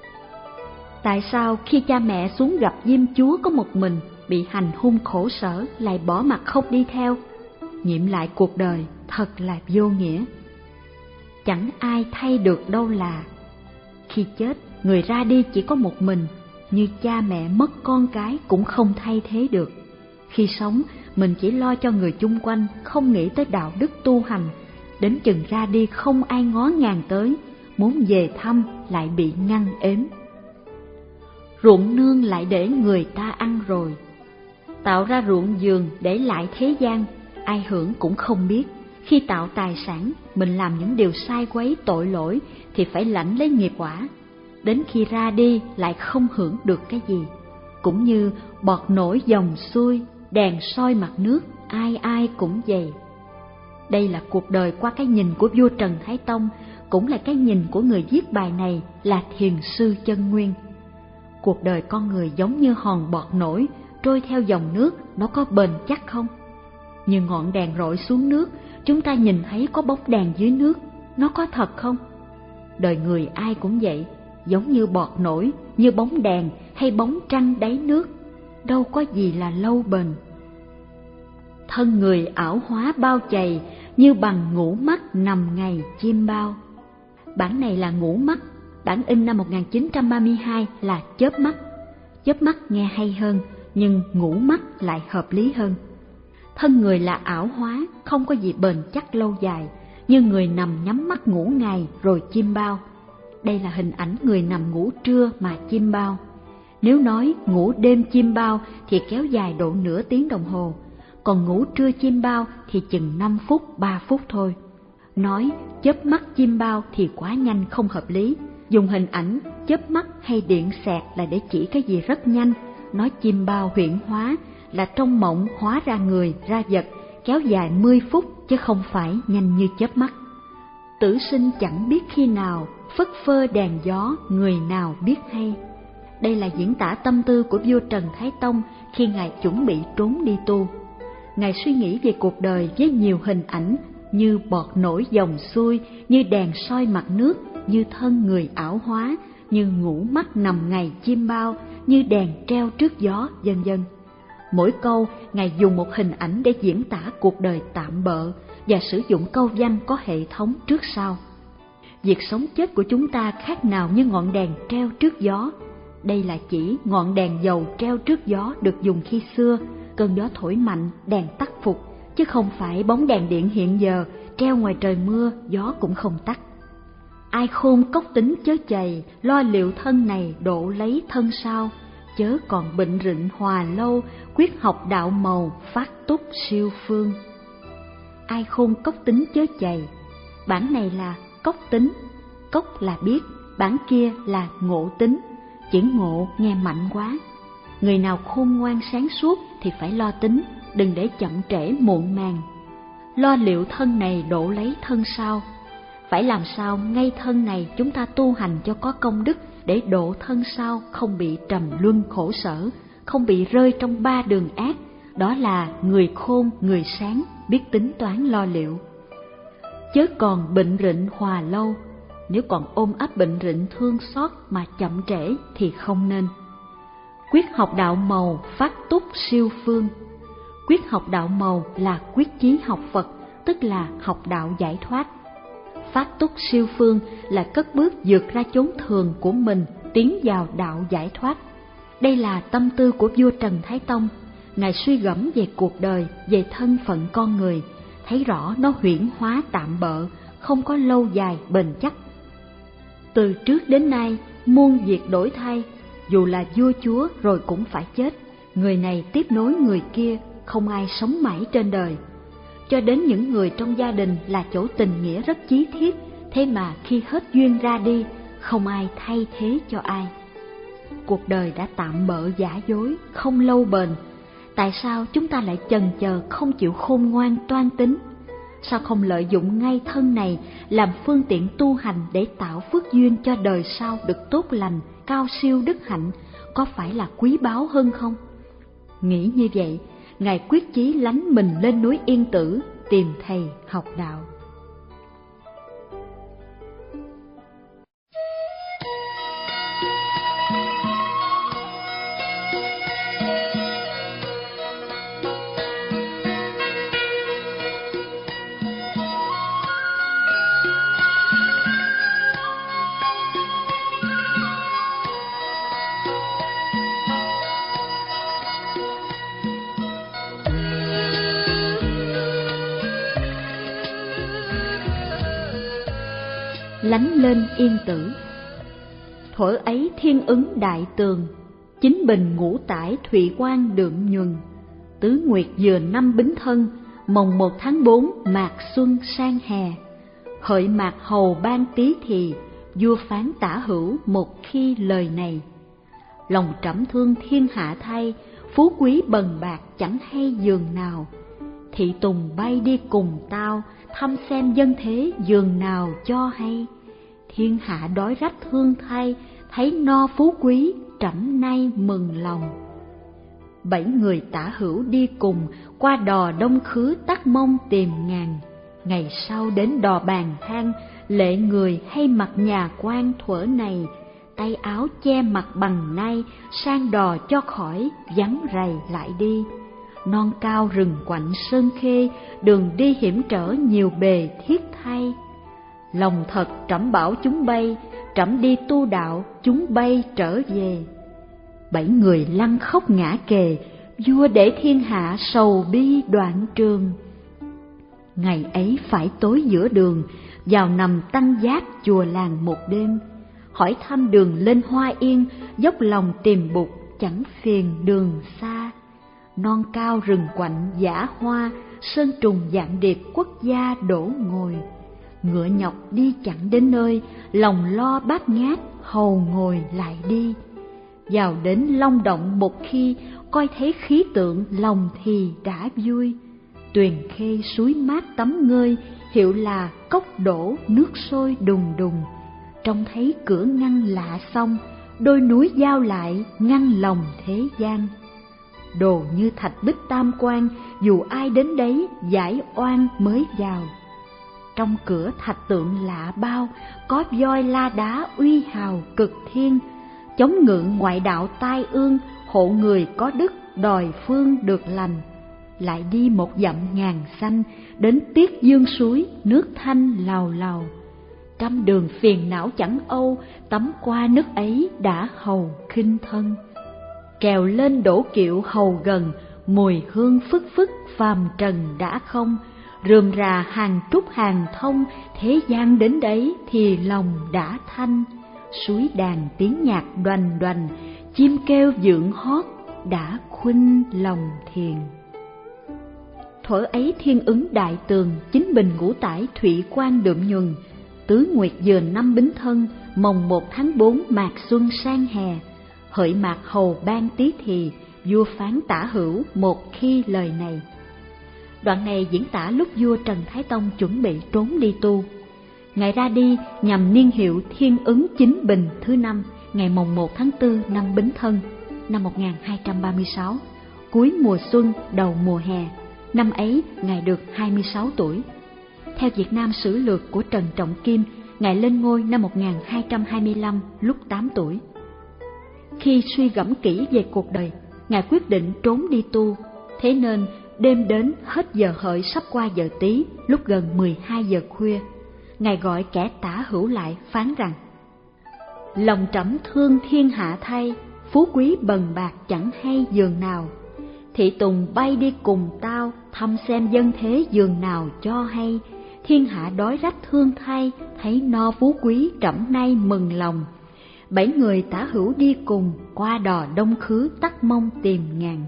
Tại sao khi cha mẹ xuống gặp Diêm Chúa có một mình, bị hành hung khổ sở, lại bỏ mặc không đi theo? Nghiệm lại cuộc đời thật là vô nghĩa. Chẳng ai thay được đâu là. Khi chết, người ra đi chỉ có một mình, như cha mẹ mất con cái cũng không thay thế được. Khi sống, mình chỉ lo cho người chung quanh, không nghĩ tới đạo đức tu hành. Đến chừng ra đi không ai ngó ngàng tới, muốn về thăm lại bị ngăn ếm. Ruộng nương lại để người ta ăn rồi. Tạo ra ruộng vườn để lại thế gian, ai hưởng cũng không biết. Khi tạo tài sản, mình làm những điều sai quấy tội lỗi thì phải lãnh lấy nghiệp quả. Đến khi ra đi lại không hưởng được cái gì. Cũng như bọt nổi dòng xuôi, đèn soi mặt nước, ai ai cũng vậy. Đây là cuộc đời qua cái nhìn của vua Trần Thái Tông, cũng là cái nhìn của người viết bài này là Thiền sư Chân Nguyên. Cuộc đời con người giống như hòn bọt nổi, trôi theo dòng nước, nó có bền chắc không? Như ngọn đèn rọi xuống nước, chúng ta nhìn thấy có bóng đèn dưới nước, nó có thật không? Đời người ai cũng vậy, giống như bọt nổi, như bóng đèn hay bóng trăng đáy nước, đâu có gì là lâu bền. Thân người ảo hóa bao chày, như bằng ngủ mắt nằm ngày chim bao. Bản này là ngủ mắt, bản in năm một nghìn chín trăm ba mươi hai là chớp mắt. Chớp mắt nghe hay hơn, nhưng ngủ mắt lại hợp lý hơn. Thân người là ảo hóa, không có gì bền chắc lâu dài, như người nằm nhắm mắt ngủ ngày rồi chim bao. Đây là hình ảnh người nằm ngủ trưa mà chim bao. Nếu nói ngủ đêm chim bao thì kéo dài độ nửa tiếng đồng hồ, còn ngủ trưa chim bao thì chừng năm phút, ba phút thôi. Nói chớp mắt chim bao thì quá nhanh không hợp lý. Dùng hình ảnh chớp mắt hay điện xẹt là để chỉ cái gì rất nhanh. Nói chim bao huyễn hóa là trong mộng hóa ra người, ra vật, kéo dài mười phút chứ không phải nhanh như chớp mắt. Tử sinh chẳng biết khi nào, phất phơ đèn gió người nào biết hay. Đây là diễn tả tâm tư của vua Trần Thái Tông khi ngài chuẩn bị trốn đi tu. Ngài suy nghĩ về cuộc đời với nhiều hình ảnh, như bọt nổi dòng xuôi, như đèn soi mặt nước, như thân người ảo hóa, như ngủ mắt nằm ngày chim bao, như đèn treo trước gió, vân vân. Mỗi câu ngài dùng một hình ảnh để diễn tả cuộc đời tạm bợ và sử dụng câu văn có hệ thống trước sau. Việc sống chết của chúng ta khác nào như ngọn đèn treo trước gió. Đây là chỉ ngọn đèn dầu treo trước gió được dùng khi xưa, cơn gió thổi mạnh, đèn tắt phục, chứ không phải bóng đèn điện hiện giờ, treo ngoài trời mưa, gió cũng không tắt. Ai khôn cốc tính chớ chày, lo liệu thân này độ lấy thân sau, chớ còn bệnh rịnh hòa lâu, quyết học đạo màu, phát túc siêu phương. Ai khôn cốc tính chớ chày, bản này là cốc tính, cốc là biết, bản kia là ngộ tính. Chữ ngộ nghe mạnh quá. Người nào khôn ngoan sáng suốt thì phải lo tính, đừng để chậm trễ muộn màng. Lo liệu thân này độ lấy thân sau. Phải làm sao ngay thân này chúng ta tu hành cho có công đức, để độ thân sau không bị trầm luân khổ sở, không bị rơi trong ba đường ác. Đó là người khôn, người sáng, biết tính toán lo liệu. Chớ còn bệnh rịnh hòa lâu. Nếu còn ôm ấp bệnh rịnh thương xót mà chậm trễ thì không nên. Quyết học đạo màu, phát túc siêu phương. Quyết học đạo màu là quyết chí học Phật, tức là học đạo giải thoát. Phát túc siêu phương là cất bước vượt ra chốn thường của mình, tiến vào đạo giải thoát. Đây là tâm tư của vua Trần Thái Tông. Ngài suy gẫm về cuộc đời, về thân phận con người, thấy rõ nó huyễn hóa tạm bợ, không có lâu dài bền chắc. Từ trước đến nay, muôn việc đổi thay, dù là vua chúa rồi cũng phải chết. Người này tiếp nối người kia, không ai sống mãi trên đời. Cho đến những người trong gia đình là chỗ tình nghĩa rất chí thiết, thế mà khi hết duyên ra đi, không ai thay thế cho ai. Cuộc đời đã tạm bợ giả dối, không lâu bền. Tại sao chúng ta lại chần chờ không chịu khôn ngoan toan tính? Sao không lợi dụng ngay thân này làm phương tiện tu hành để tạo phước duyên cho đời sau được tốt lành, cao siêu đức hạnh, có phải là quý báu hơn không? Nghĩ như vậy, Ngài quyết chí lánh mình lên núi Yên Tử, tìm thầy học đạo. lánh lên yên tử. Thuở ấy thiên ứng đại tường, chính bình ngũ tải thủy quan đượm nhuần. Tứ nguyệt vừa năm Bính Thân, mồng một tháng bốn mạt xuân sang hè. Hợi mạt hầu ban tí thì, vua phán tả hữu một khi lời này. Lòng trẫm thương thiên hạ thay, phú quý bần bạc chẳng hay giường nào. Thị tùng bay đi cùng tao, thăm xem dân thế giường nào cho hay. Thiên hạ đói rách thương thay, thấy no phú quý trẫm nay mừng lòng. Bảy người tả hữu đi cùng, qua đò đông khứ Tắc Mông tìm ngàn. Ngày sau đến đò Bàn Thang, lệ người hay mặc nhà quan thuở này. Tay áo che mặt bằng nay, sang đò cho khỏi vắng rầy lại đi. Non cao rừng quạnh sơn khê, đường đi hiểm trở nhiều bề thiết thay. Lòng thật trẫm bảo chúng bay, trẫm đi tu đạo chúng bay trở về. Bảy người lăn khóc ngã kề, vua để thiên hạ sầu bi đoạn trường. Ngày ấy phải tối giữa đường, vào nằm tăng giác chùa làng một đêm. Hỏi thăm đường lên Hoa Yên, dốc lòng tìm bụt chẳng phiền đường xa. Non cao rừng quạnh dã hoa, sơn trùng dạng điệp quốc gia đổ ngồi. Ngựa nhọc đi chẳng đến nơi, lòng lo bát ngát hầu ngồi lại đi. Vào đến Long Động một khi, coi thấy khí tượng lòng thì đã vui. Tuyền khê suối mát tắm ngơi, hiệu là cốc đổ nước sôi đùng đùng. Trông thấy cửa ngăn lạ xong, đôi núi giao lại ngăn lòng thế gian. Đồ như thạch bích tam quan, dù ai đến đấy giải oan mới vào. Trong cửa thạch tượng lạ bao, có voi la đá uy hào cực thiên. Chống ngự ngoại đạo tai ương, hộ người có đức đòi phương được lành. Lại đi một dặm ngàn xanh, đến Tiết Dương suối nước thanh lào lào. Trăm đường phiền não chẳng âu, tắm qua nước ấy đã hầu khinh thân. Kèo lên đổ kiệu hầu gần, mùi hương phức phức phàm trần đã không. Rườm rà hàng trúc hàng thông, thế gian đến đấy thì lòng đã thanh. Suối đàn tiếng nhạc đoành đoành, chim kêu dưỡng hót đã khuynh lòng thiền. Thuở ấy thiên ứng đại tường, chính bình ngũ tải thủy quan đượm nhuần. Tứ nguyệt vừa năm Bính Thân, mồng một tháng bốn mạt xuân sang hè. Hợi mạt hầu ban tí thì, vua phán tả hữu một khi lời này. Đoạn này diễn tả lúc vua Trần Thái Tông chuẩn bị trốn đi tu. Ngài ra đi nhằm niên hiệu thiên ứng chính bình thứ năm, ngày mồng một tháng tư năm Bính Thân, năm một nghìn hai trăm ba mươi sáu, cuối mùa xuân đầu mùa hè. Năm ấy Ngài được hai mươi sáu tuổi. Theo Việt Nam Sử Lược của Trần Trọng Kim, Ngài lên ngôi năm một nghìn hai trăm hai mươi lăm lúc tám tuổi. Khi suy gẫm kỹ về cuộc đời, Ngài quyết định trốn đi tu. Thế nên đêm đến hết giờ hợi sắp qua giờ Tý, lúc gần mười hai giờ khuya, Ngài gọi kẻ tả hữu lại phán rằng: Lòng trẫm thương thiên hạ thay, phú quý bần bạc chẳng hay giường nào. Thị tùng bay đi cùng tao, thăm xem dân thế giường nào cho hay. Thiên hạ đói rách thương thay, thấy no phú quý trẫm nay mừng lòng. Bảy người tả hữu đi cùng, qua đò đông khứ Tắc Mông tìm ngàn.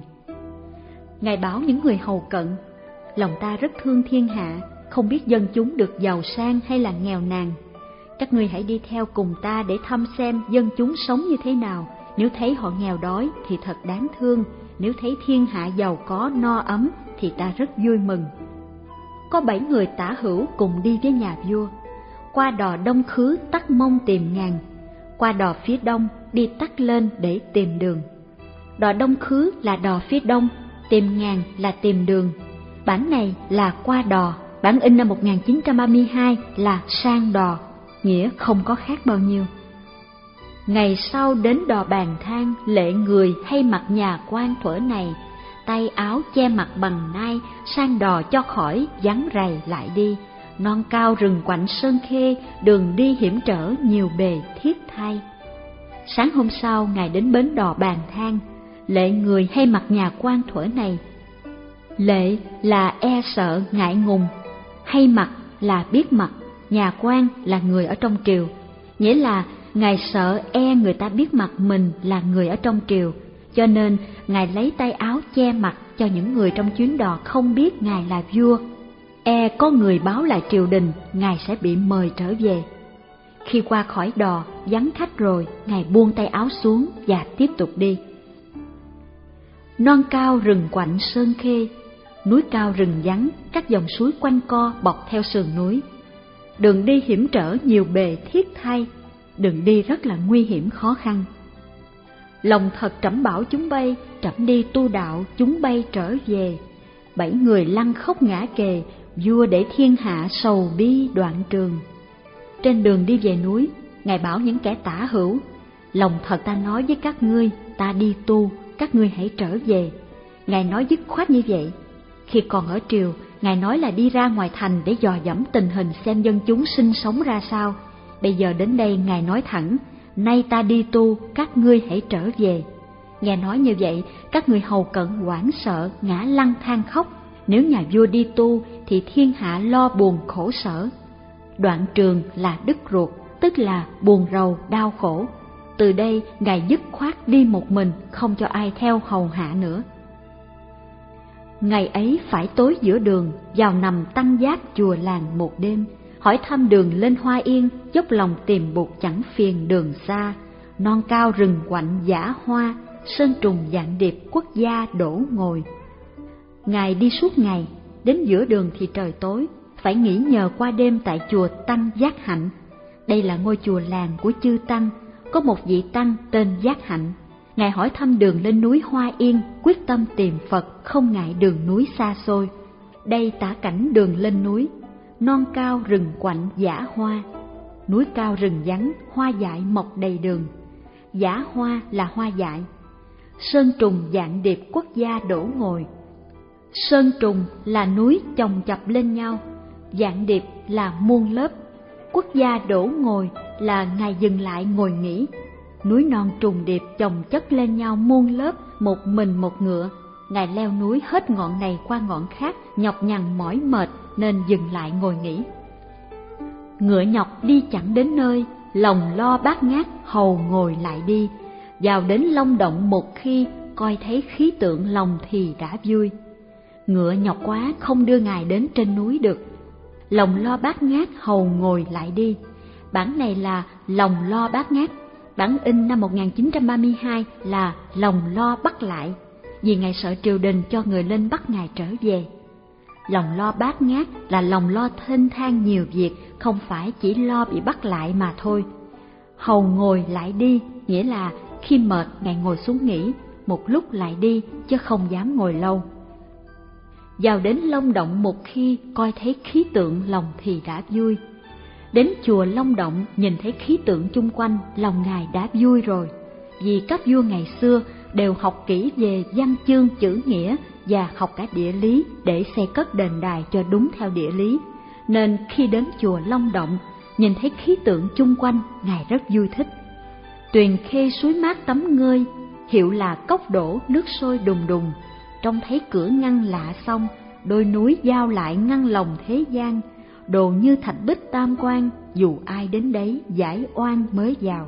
Ngài bảo những người hầu cận: Lòng ta rất thương thiên hạ, không biết dân chúng được giàu sang hay là nghèo nàn. Các ngươi hãy đi theo cùng ta để thăm xem dân chúng sống như thế nào. Nếu thấy họ nghèo đói thì thật đáng thương, nếu thấy thiên hạ giàu có no ấm thì ta rất vui mừng. Có bảy người tả hữu cùng đi với nhà vua. Qua đò đông khứ Tắc Mông tìm ngàn. Qua đò phía đông đi tắt lên để tìm đường. Đò đông khứ là đò phía đông, tìm ngàn là tìm đường. Bản này là qua đò, bản in năm một nghìn chín trăm ba mươi hai là sang đò, nghĩa không có khác bao nhiêu. Ngày sau đến đò Bàn Thang, lệ người hay mặc nhà quan thuở này. Tay áo che mặt bằng nai, sang đò cho khỏi vắng rầy lại đi. Non cao rừng quạnh sơn khê, đường đi hiểm trở nhiều bề thiết thay. Sáng hôm sau Ngài đến bến đò Bàn Thang. Lệ người hay mặc nhà quan thuở này. Lệ là e sợ ngại ngùng, hay mặc là biết mặc, nhà quan là người ở trong triều, nghĩa là Ngài sợ e người ta biết mặt mình là người ở trong triều, cho nên Ngài lấy tay áo che mặt cho những người trong chuyến đò không biết Ngài là vua. E có người báo lại triều đình, Ngài sẽ bị mời trở về. Khi qua khỏi đò, vắng khách rồi, Ngài buông tay áo xuống và tiếp tục đi. Non cao rừng quạnh sơn khê, núi cao rừng vắng, các dòng suối quanh co bọc theo sườn núi. Đường đi hiểm trở nhiều bề thiết thay, đường đi rất là nguy hiểm khó khăn. Lòng thật trẫm bảo chúng bay, trẫm đi tu đạo, chúng bay trở về. Bảy người lăn khóc ngã kề, vua để thiên hạ sầu bi đoạn trường. Trên đường đi về núi, Ngài bảo những kẻ tả hữu, lòng thật ta nói với các ngươi, ta đi tu, các ngươi hãy trở về. Ngài nói dứt khoát như vậy. Khi còn ở triều, Ngài nói là đi ra ngoài thành để dò dẫm tình hình xem dân chúng sinh sống ra sao. Bây giờ đến đây Ngài nói thẳng, nay ta đi tu, các ngươi hãy trở về. Nghe nói như vậy, các người hầu cận hoảng sợ, ngã lăn than khóc. Nếu nhà vua đi tu thì thiên hạ lo buồn khổ sở. Đoạn trường là đứt ruột, tức là buồn rầu đau khổ. Từ đây Ngài dứt khoát đi một mình, không cho ai theo hầu hạ nữa. Ngày ấy phải tối giữa đường, vào nằm tăng giác chùa làng một đêm. Hỏi thăm đường lên Hoa Yên, dốc lòng tìm bụt chẳng phiền đường xa. Non cao rừng quạnh dã hoa, sơn trùng vạn điệp quốc gia đổ ngồi. Ngài đi suốt ngày, đến giữa đường thì trời tối, phải nghỉ nhờ qua đêm tại chùa Tăng Giác Hạnh. Đây là ngôi chùa làng của chư Tăng, có một vị Tăng tên Giác Hạnh. Ngài hỏi thăm đường lên núi Hoa Yên, quyết tâm tìm Phật, không ngại đường núi xa xôi. Đây tả cảnh đường lên núi, non cao rừng quạnh dã hoa, núi cao rừng vắng, hoa dại mọc đầy đường. Dã hoa là hoa dại. Sơn trùng vạn điệp quốc gia đổ ngồi. Sơn trùng là núi chồng chập lên nhau, vạn điệp là muôn lớp, quốc gia đổ ngồi là Ngài dừng lại ngồi nghỉ. Núi non trùng điệp chồng chất lên nhau muôn lớp, một mình một ngựa. Ngài leo núi hết ngọn này qua ngọn khác, nhọc nhằn mỏi mệt nên dừng lại ngồi nghỉ. Ngựa nhọc đi chẳng đến nơi, lòng lo bát ngát hầu ngồi lại đi. Vào đến Long Động một khi, coi thấy khí tượng lòng thì đã vui. Ngựa nhọc quá không đưa Ngài đến trên núi được. Lòng lo bát ngát hầu ngồi lại đi. Bản này là lòng lo bát ngát, bản in năm một nghìn chín trăm ba mươi hai là lòng lo bắt lại, vì Ngài sợ triều đình cho người lên bắt Ngài trở về. Lòng lo bát ngát là lòng lo thênh thang nhiều việc, không phải chỉ lo bị bắt lại mà thôi. Hầu ngồi lại đi, nghĩa là khi mệt Ngài ngồi xuống nghỉ, một lúc lại đi, chứ không dám ngồi lâu. Vào đến Long Động một khi, coi thấy khí tượng lòng thì đã vui. Đến chùa Long Động nhìn thấy khí tượng chung quanh, lòng Ngài đã vui rồi. Vì các vua ngày xưa đều học kỹ về văn chương chữ nghĩa và học cả địa lý để xây cất đền đài cho đúng theo địa lý. Nên khi đến chùa Long Động, nhìn thấy khí tượng chung quanh, Ngài rất vui thích. Tuyền khê suối mát tắm ngơi, hiệu là cốc đổ nước sôi đùng đùng. Trông thấy cửa ngăn lạ xong, đôi núi giao lại ngăn lòng thế gian. Đồ như thạch bích tam quan, dù ai đến đấy giải oan mới vào.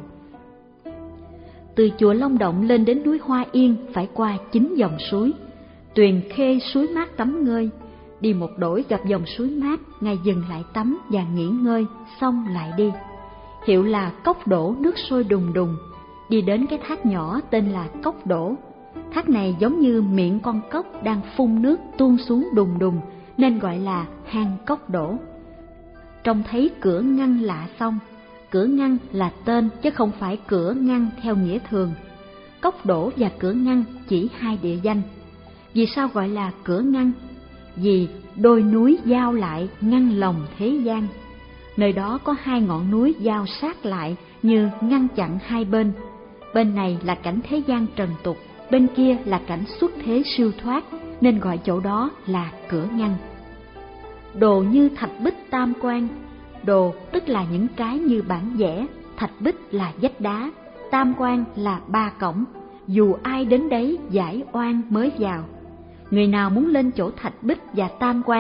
Từ chùa Long Động lên đến núi Hoa Yên phải qua chín dòng suối. Tuyền khê suối mát tắm ngơi, đi một đổi gặp dòng suối mát, Ngài dừng lại tắm và nghỉ ngơi, xong lại đi. Hiệu là cốc đổ nước sôi đùng đùng, đi đến cái thác nhỏ tên là Cốc Đổ. Thác này giống như miệng con cốc đang phun nước tuôn xuống đùng đùng, nên gọi là hang Cốc Đổ. Trông thấy cửa ngăn lạ xong, cửa ngăn là tên chứ không phải cửa ngăn theo nghĩa thường. Cốc Đổ và cửa ngăn chỉ hai địa danh. Vì sao gọi là cửa ngăn? Vì đôi núi giao lại ngăn lòng thế gian. Nơi đó có hai ngọn núi giao sát lại như ngăn chặn hai bên. Bên này là cảnh thế gian trần tục, bên kia là cảnh xuất thế siêu thoát, nên gọi chỗ đó là cửa ngăn. Đồ như thạch bích tam quan, đồ tức là những cái như bản vẽ, thạch bích là vách đá, tam quan là ba cổng, dù ai đến đấy giải oan mới vào. Người nào muốn lên chỗ thạch bích và tam quan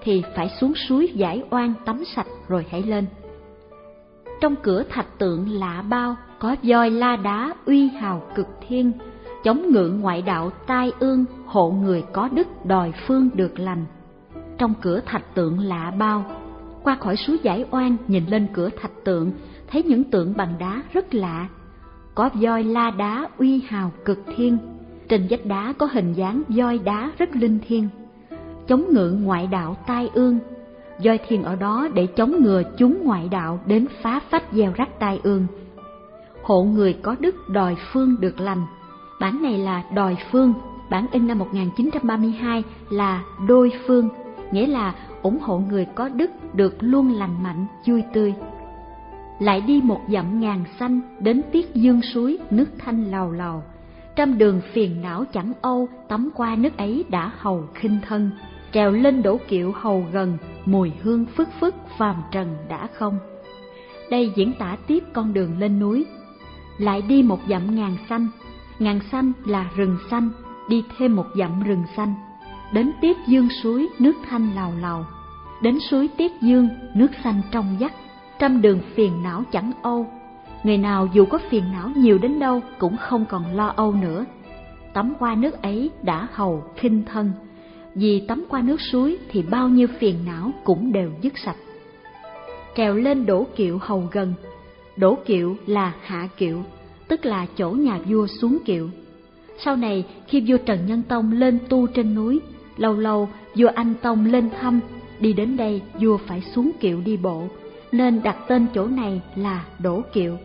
thì phải xuống suối Giải Oan tắm sạch rồi hãy lên. Trong cửa thạch tượng lạ bao có voi la đá uy hào cực thiên, chống ngự ngoại đạo tai ương, hộ người có đức đòi phương được lành. Trong cửa thạch tượng lạ bao, qua khỏi suối Giải Oan nhìn lên cửa thạch tượng, thấy những tượng bằng đá rất lạ. Có voi la đá uy hào cực thiên, trên vách đá có hình dáng voi đá rất linh thiêng. Chống ngự ngoại đạo tai ương, voi thiên ở đó để chống ngừa chúng ngoại đạo đến phá phách gieo rắc tai ương. Hộ người có đức đòi phương được lành, bản này là đòi phương, bản in năm một nghìn chín trăm ba mươi hai là đôi phương, nghĩa là ủng hộ người có đức được luôn lành mạnh, vui tươi. Lại đi một dặm ngàn xanh, đến Tiết Dương suối, nước thanh lào lào. Trăm đường phiền não chẳng âu, tắm qua nước ấy đã hầu khinh thân. Trèo lên đổ kiệu hầu gần, mùi hương phức phức phàm trần đã không. Đây diễn tả tiếp con đường lên núi. Lại đi một dặm ngàn xanh, ngàn xanh là rừng xanh, đi thêm một dặm rừng xanh. Đến Tiết Dương suối, nước thanh lào lào. Đến suối Tiết Dương, nước xanh trong vắt. Trăm đường phiền não chẳng âu, người nào dù có phiền não nhiều đến đâu cũng không còn lo âu nữa. Tắm qua nước ấy đã hầu khinh thân, vì tắm qua nước suối thì bao nhiêu phiền não cũng đều dứt sạch. Trèo lên đổ kiệu hầu gần, đổ kiệu là hạ kiệu, tức là chỗ nhà vua xuống kiệu. Sau này khi vua Trần Nhân Tông lên tu trên núi, lâu lâu vua Anh Tông lên thăm, đi đến đây vua phải xuống kiệu đi bộ, nên đặt tên chỗ này là đổ kiệu.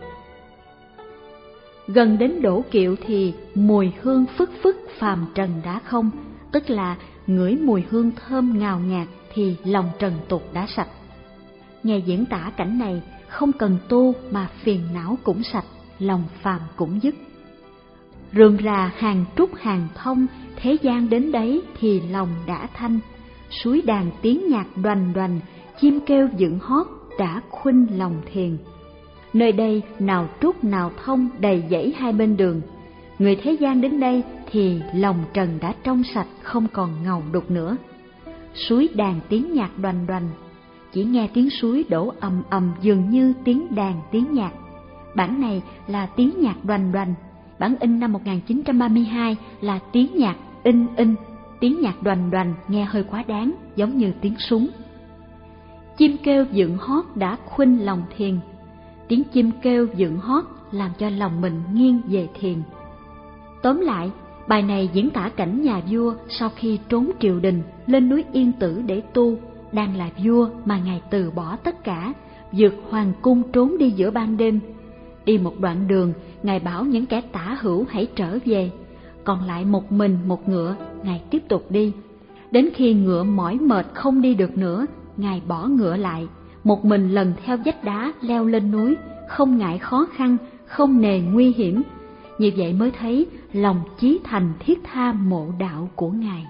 Gần đến đổ kiệu thì mùi hương phức phức phàm trần đã không, tức là ngửi mùi hương thơm ngào ngạt thì lòng trần tục đã sạch. Nghe diễn tả cảnh này, không cần tu mà phiền não cũng sạch, lòng phàm cũng dứt. Rườm rà hàng trúc hàng thông, thế gian đến đấy thì lòng đã thanh. Suối đàn tiếng nhạc đoành đoành, chim kêu dựng hót đã khuynh lòng thiền. Nơi đây nào trúc nào thông đầy dãy hai bên đường. Người thế gian đến đây thì lòng trần đã trong sạch, không còn ngầu đục nữa. Suối đàn tiếng nhạc đoành đoành, chỉ nghe tiếng suối đổ ầm ầm dường như tiếng đàn tiếng nhạc. Bản này là tiếng nhạc đoành đoành, bản in năm một nghìn chín trăm ba mươi hai là tiếng nhạc in in. Tiếng nhạc đoành đoành nghe hơi quá đáng, giống như tiếng súng. Chim kêu dựng hót đã khuynh lòng thiền. Tiếng chim kêu dựng hót làm cho lòng mình nghiêng về thiền. Tóm lại, bài này diễn tả cảnh nhà vua sau khi trốn triều đình lên núi Yên Tử để tu. Đang là vua mà ngài từ bỏ tất cả, vượt hoàng cung trốn đi giữa ban đêm. Đi một đoạn đường, ngài bảo những kẻ tả hữu hãy trở về. Còn lại một mình một ngựa, ngài tiếp tục đi. Đến khi ngựa mỏi mệt không đi được nữa, ngài bỏ ngựa lại, một mình lần theo vách đá leo lên núi, không ngại khó khăn, không nề nguy hiểm. Như vậy mới thấy lòng chí thành thiết tha mộ đạo của ngài.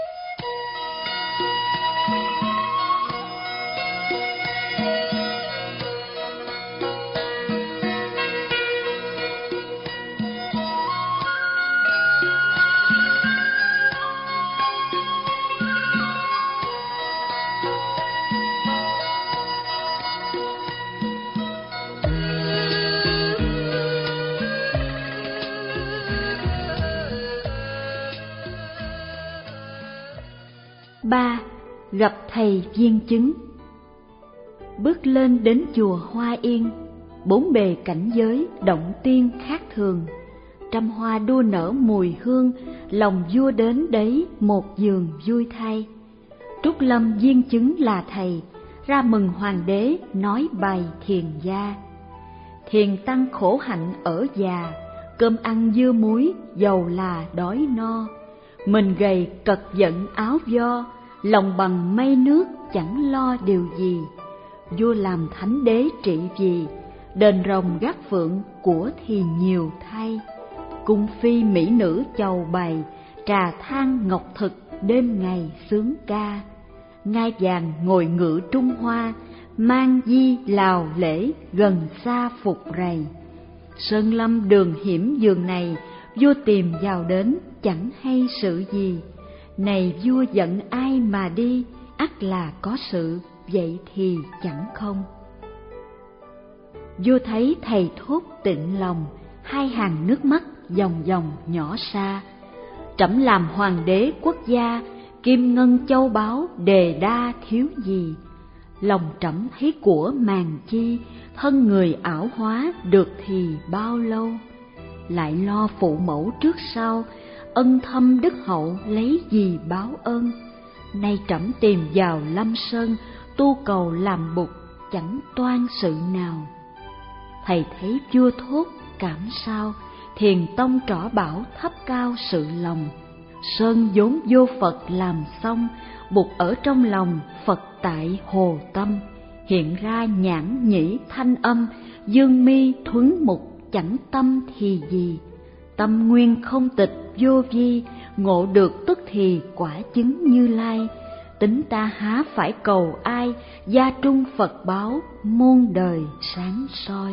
Ba. Gặp thầy viên chứng. Bước lên đến chùa Hoa Yên, bốn bề cảnh giới động tiên khác thường. Trăm hoa đua nở mùi hương, lòng vua đến đấy một giường vui thay. Trúc Lâm viên chứng là thầy, ra mừng hoàng đế nói bài thiền gia. Thiền tăng khổ hạnh ở già, cơm ăn dưa muối, dầu là đói no. Mình gầy cật giận áo vo, lòng bằng mây nước chẳng lo điều gì. Vua làm thánh đế trị vì, đền rồng gác phượng của thì nhiều thay. Cung phi mỹ nữ chầu bày, trà than ngọc thực đêm ngày sướng ca. Ngai vàng ngồi ngự Trung Hoa, mang di lào lễ gần xa phục rầy. Sơn lâm đường hiểm giường này, vua tìm vào đến chẳng hay sự gì. Này vua giận ai mà đi, ắt là có sự, vậy thì chẳng không. Vua thấy thầy thốt tịnh lòng, hai hàng nước mắt dòng dòng nhỏ xa. Trẫm làm hoàng đế quốc gia, kim ngân châu báu đề đa thiếu gì. Lòng trẫm thấy của màng chi, thân người ảo hóa được thì bao lâu. Lại lo phụ mẫu trước sau, ân thâm đức hậu lấy gì báo ơn. Nay trẫm tìm vào lâm sơn, tu cầu làm bụt chẳng toan sự nào. Thầy thấy vua thốt cảm sao, thiền tông trỏ bảo thấp cao sự lòng. Sơn vốn vô Phật làm xong, bụt ở trong lòng Phật tại hồ tâm. Hiện ra nhãn nhĩ thanh âm, dương mi thuấn mục chẳng tâm thì gì. Tâm nguyên không tịch vô vi, ngộ được tức thì quả chứng Như Lai. Tính ta há phải cầu ai, gia trung Phật báo muôn đời sáng soi.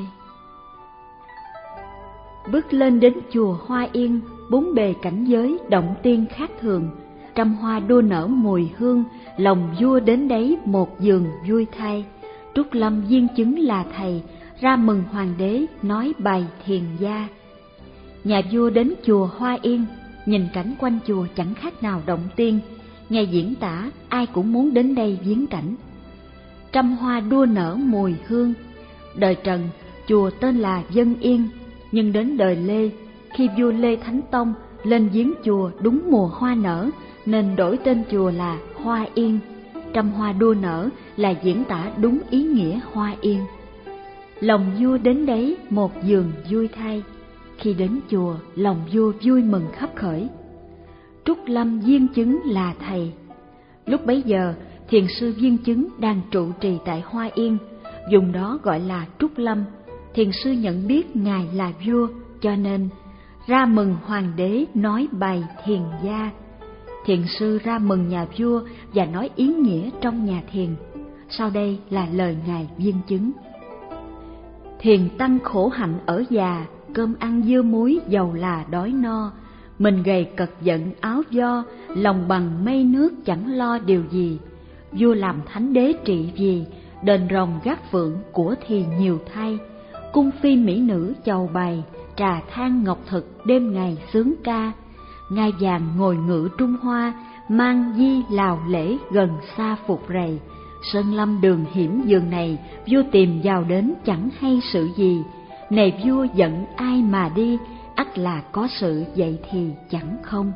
Bước lên đến chùa Hoa Yên, bốn bề cảnh giới động tiên khác thường. Trăm hoa đua nở mùi hương, lòng vua đến đấy một giường vui thay. Trúc Lâm viên chứng là thầy, ra mừng hoàng đế nói bài thiền gia. Nhà vua đến chùa Hoa Yên, nhìn cảnh quanh chùa chẳng khác nào động tiên. Nghe diễn tả, ai cũng muốn đến đây viếng cảnh. Trăm hoa đua nở mùi hương. Đời Trần, chùa tên là Dân Yên, nhưng đến đời Lê, khi vua Lê Thánh Tông lên viếng chùa đúng mùa hoa nở, nên đổi tên chùa là Hoa Yên. Trăm hoa đua nở là diễn tả đúng ý nghĩa Hoa Yên. Lòng vua đến đấy một giường vui thay. Khi đến chùa, lòng vua vui mừng khắp khởi. Trúc Lâm viên chứng là thầy. Lúc bấy giờ, thiền sư viên chứng đang trụ trì tại Hoa Yên, dùng đó gọi là Trúc Lâm. Thiền sư nhận biết ngài là vua, cho nên ra mừng hoàng đế nói bài thiền gia. Thiền sư ra mừng nhà vua và nói ý nghĩa trong nhà thiền. Sau đây là lời ngài viên chứng. Thiền tăng khổ hạnh ở già, cơm ăn dưa muối dầu là đói no. Mình gầy cật giận áo do, lòng bằng mây nước chẳng lo điều gì. Vua làm thánh đế trị vì, đền rồng gác phượng của thì nhiều thay. Cung phi mỹ nữ chầu bày, trà than ngọc thực đêm ngày sướng ca. Ngai vàng ngồi ngự Trung Hoa, mang di lào lễ gần xa phục rầy. Sơn lâm đường hiểm giường này, vua tìm vào đến chẳng hay sự gì. Này vua giận ai mà đi, ắt là có sự, vậy thì chẳng không.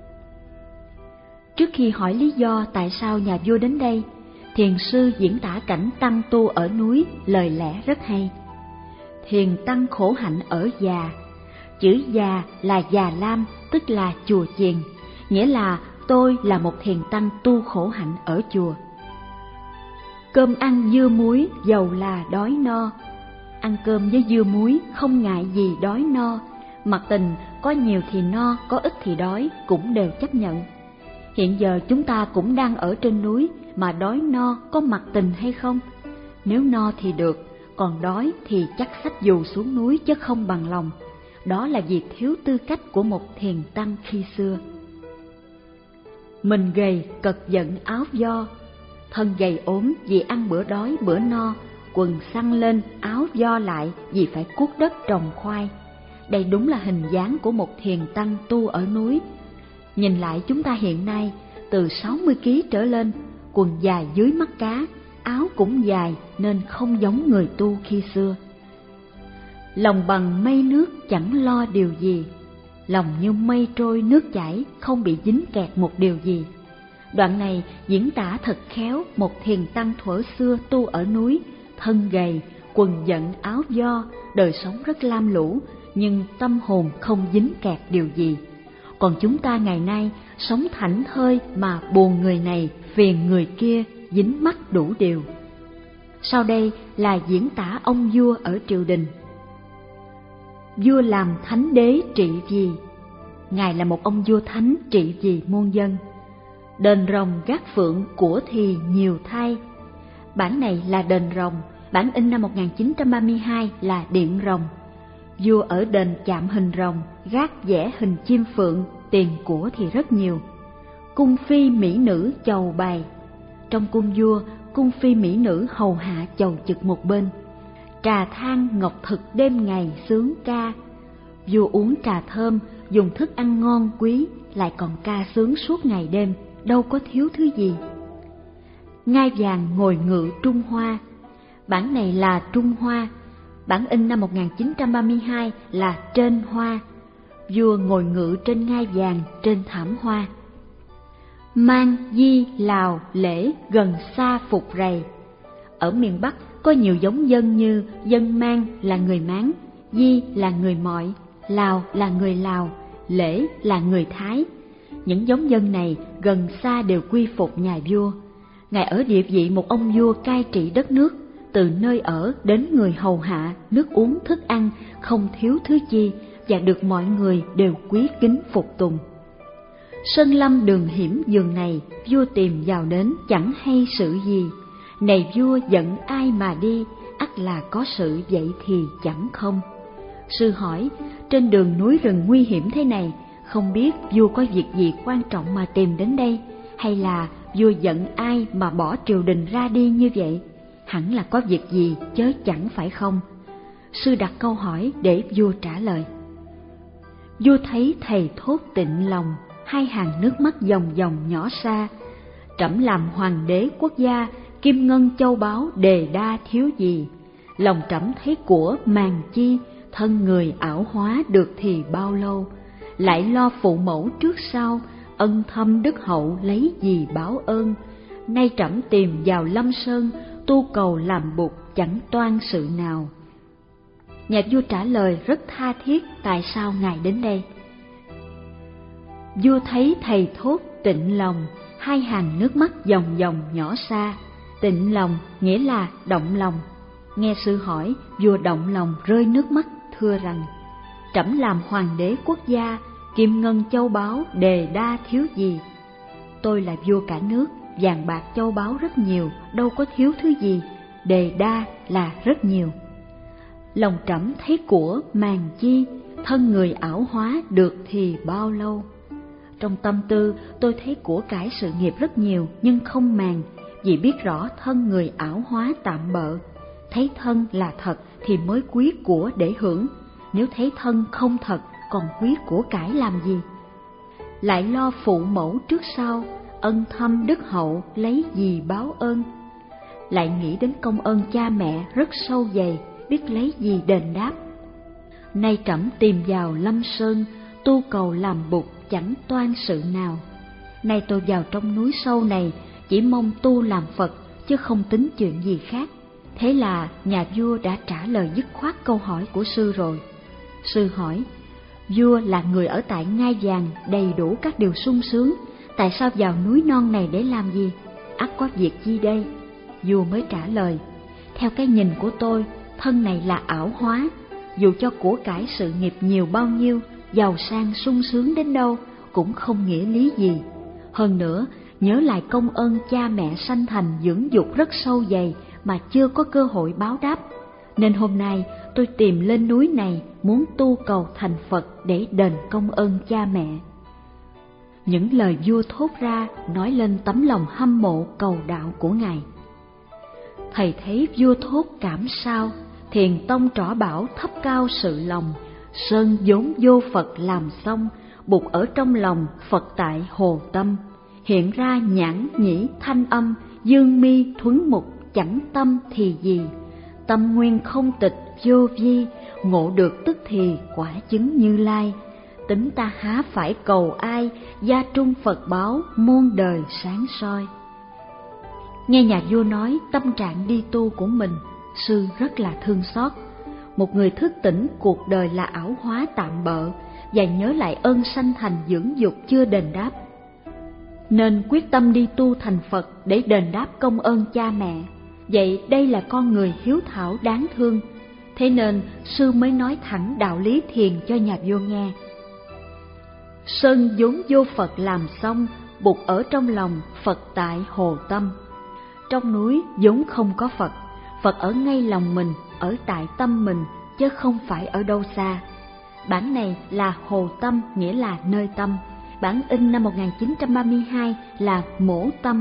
Trước khi hỏi lý do tại sao nhà vua đến đây, thiền sư diễn tả cảnh tăng tu ở núi, lời lẽ rất hay. Thiền tăng khổ hạnh ở già. Chữ già là Già Lam, tức là chùa chiền, nghĩa là tôi là một thiền tăng tu khổ hạnh ở chùa. Cơm ăn dưa muối dầu là đói no. Ăn cơm với dưa muối không ngại gì đói no. Mặc tình có nhiều thì no, có ít thì đói cũng đều chấp nhận. Hiện giờ chúng ta cũng đang ở trên núi, mà đói no có mặc tình hay không? Nếu no thì được, còn đói thì chắc xách dù xuống núi chứ không bằng lòng. Đó là việc thiếu tư cách của một thiền tăng khi xưa. Mình gầy cật giận áo do. Thân gầy ốm vì ăn bữa đói bữa no, quần xăng lên áo do lại vì phải cuốc đất trồng khoai. Đây đúng là hình dáng của một thiền tăng tu ở núi. Nhìn lại chúng ta hiện nay, từ sáu mươi ki lô gam trở lên, quần dài dưới mắt cá, áo cũng dài nên không giống người tu khi xưa. Lòng bằng mây nước chẳng lo điều gì. Lòng như mây trôi nước chảy, không bị dính kẹt một điều gì. Đoạn này diễn tả thật khéo một thiền tăng thuở xưa tu ở núi, thân gầy, quần dận áo do, đời sống rất lam lũ, nhưng tâm hồn không dính kẹt điều gì. Còn chúng ta ngày nay sống thảnh thơi mà buồn người này, phiền người kia, dính mắc đủ điều. Sau đây là diễn tả ông vua ở triều đình. Vua làm thánh đế trị vì. Ngài là một ông vua thánh trị vì muôn dân. Đền rồng gác phượng của thì nhiều thay. Bản này là đền rồng, bản in năm một nghìn chín trăm ba mươi hai là điện rồng. Vua ở đền chạm hình rồng, gác vẽ hình chim phượng, tiền của thì rất nhiều. Cung phi mỹ nữ chầu bày. Trong cung vua, cung phi mỹ nữ hầu hạ chầu chực một bên. Trà than ngọc thực đêm ngày sướng ca. Vua uống trà thơm, dùng thức ăn ngon quý, lại còn ca sướng suốt ngày đêm, đâu có thiếu thứ gì. Ngai vàng ngồi ngự Trung Hoa. Bản này là Trung Hoa, bản in năm một nghìn chín trăm ba mươi hai là trên hoa. Vua ngồi ngự trên ngai vàng trên thảm hoa. Mang, Di, Lào, Lễ gần xa phục rầy. Ở miền Bắc có nhiều giống dân như dân Mang là người Mán, Di là người Mọi, Lào là người Lào, Lễ là người Thái. Những giống dân này gần xa đều quy phục nhà vua. Ngài ở địa vị một ông vua cai trị đất nước, từ nơi ở đến người hầu hạ, nước uống, thức ăn, không thiếu thứ chi, và được mọi người đều quý kính phục tùng. Sơn lâm đường hiểm giường này, vua tìm vào đến chẳng hay sự gì. Này vua giận ai mà đi, ắt là có sự vậy thì chẳng không. Sư hỏi, trên đường núi rừng nguy hiểm thế này, không biết vua có việc gì quan trọng mà tìm đến đây, hay là vua giận ai mà bỏ triều đình ra đi như vậy? Hẳn là có việc gì chớ chẳng phải không? Sư đặt câu hỏi để vua trả lời. Vua thấy thầy thốt tịnh lòng, hai hàng nước mắt dòng dòng nhỏ xa. Trẫm làm hoàng đế quốc gia, kim ngân châu báu đề đa thiếu gì. Lòng trẫm thấy của màng chi, thân người ảo hóa được thì bao lâu. Lại lo phụ mẫu trước sau, ân thâm đức hậu lấy gì báo ơn. Nay trẫm tìm vào Lâm Sơn, tu cầu làm bụt chẳng toan sự nào. Nhà vua trả lời rất tha thiết tại sao ngài đến đây. Vua thấy thầy thốt tịnh lòng, hai hàng nước mắt dòng dòng nhỏ xa. Tịnh lòng nghĩa là động lòng. Nghe sư hỏi, vua động lòng rơi nước mắt, thưa rằng: trẫm làm hoàng đế quốc gia, kim ngân châu báu đề đa thiếu gì. Tôi là vua cả nước, vàng bạc châu báu rất nhiều, đâu có thiếu thứ gì. Đề đa là rất nhiều. Lòng trẫm thấy của màng chi, thân người ảo hóa được thì bao lâu. Trong tâm tư tôi thấy của cải sự nghiệp rất nhiều, nhưng không màng, vì biết rõ thân người ảo hóa tạm bợ. Thấy thân là thật thì mới quý của để hưởng, nếu thấy thân không thật còn quý của cải làm gì. Lại lo phụ mẫu trước sau, ân thâm đức hậu lấy gì báo ơn. Lại nghĩ đến công ơn cha mẹ rất sâu dày, biết lấy gì đền đáp. Nay trẫm tìm vào Lâm Sơn, tu cầu làm bụt chẳng toan sự nào. Nay tôi vào trong núi sâu này, chỉ mong tu làm Phật, chứ không tính chuyện gì khác. Thế là nhà vua đã trả lời dứt khoát câu hỏi của sư rồi. Sư hỏi, vua là người ở tại ngai vàng, đầy đủ các điều sung sướng, tại sao vào núi non này để làm gì? Ắt có việc chi đây? Vua mới trả lời, theo cái nhìn của tôi, thân này là ảo hóa. Dù cho của cải sự nghiệp nhiều bao nhiêu, giàu sang sung sướng đến đâu, cũng không nghĩa lý gì. Hơn nữa, nhớ lại công ơn cha mẹ sanh thành dưỡng dục rất sâu dày mà chưa có cơ hội báo đáp. Nên hôm nay tôi tìm lên núi này muốn tu cầu thành Phật để đền công ơn cha mẹ. Những lời vua thốt ra nói lên tấm lòng hâm mộ cầu đạo của ngài. Thầy thấy vua thốt cảm sao, thiền tông trỏ bảo thấp cao sự lòng. Sơn vốn vô Phật làm xong, bụt ở trong lòng Phật tại hồ tâm. Hiện ra nhãn nhĩ thanh âm, dương mi thuấn mục chẳng tâm thì gì. Tâm nguyên không tịch vô vi, ngộ được tức thì quả chứng Như Lai. Tính ta há phải cầu ai, gia trung Phật báo muôn đời sáng soi. Nghe nhà vua nói tâm trạng đi tu của mình, sư rất là thương xót. Một người thức tỉnh cuộc đời là ảo hóa tạm bợ, và nhớ lại ơn sanh thành dưỡng dục chưa đền đáp, nên quyết tâm đi tu thành Phật để đền đáp công ơn cha mẹ. Vậy đây là con người hiếu thảo đáng thương. Thế nên sư mới nói thẳng đạo lý thiền cho nhà vua nghe. Sơn vốn vô Phật làm xong, bụt ở trong lòng Phật tại hồ tâm. Trong núi vốn không có Phật, Phật ở ngay lòng mình, ở tại tâm mình, chứ không phải ở đâu xa. Bản này là hồ tâm, nghĩa là nơi tâm. Bản in năm một nghìn chín trăm ba mươi hai là mổ tâm,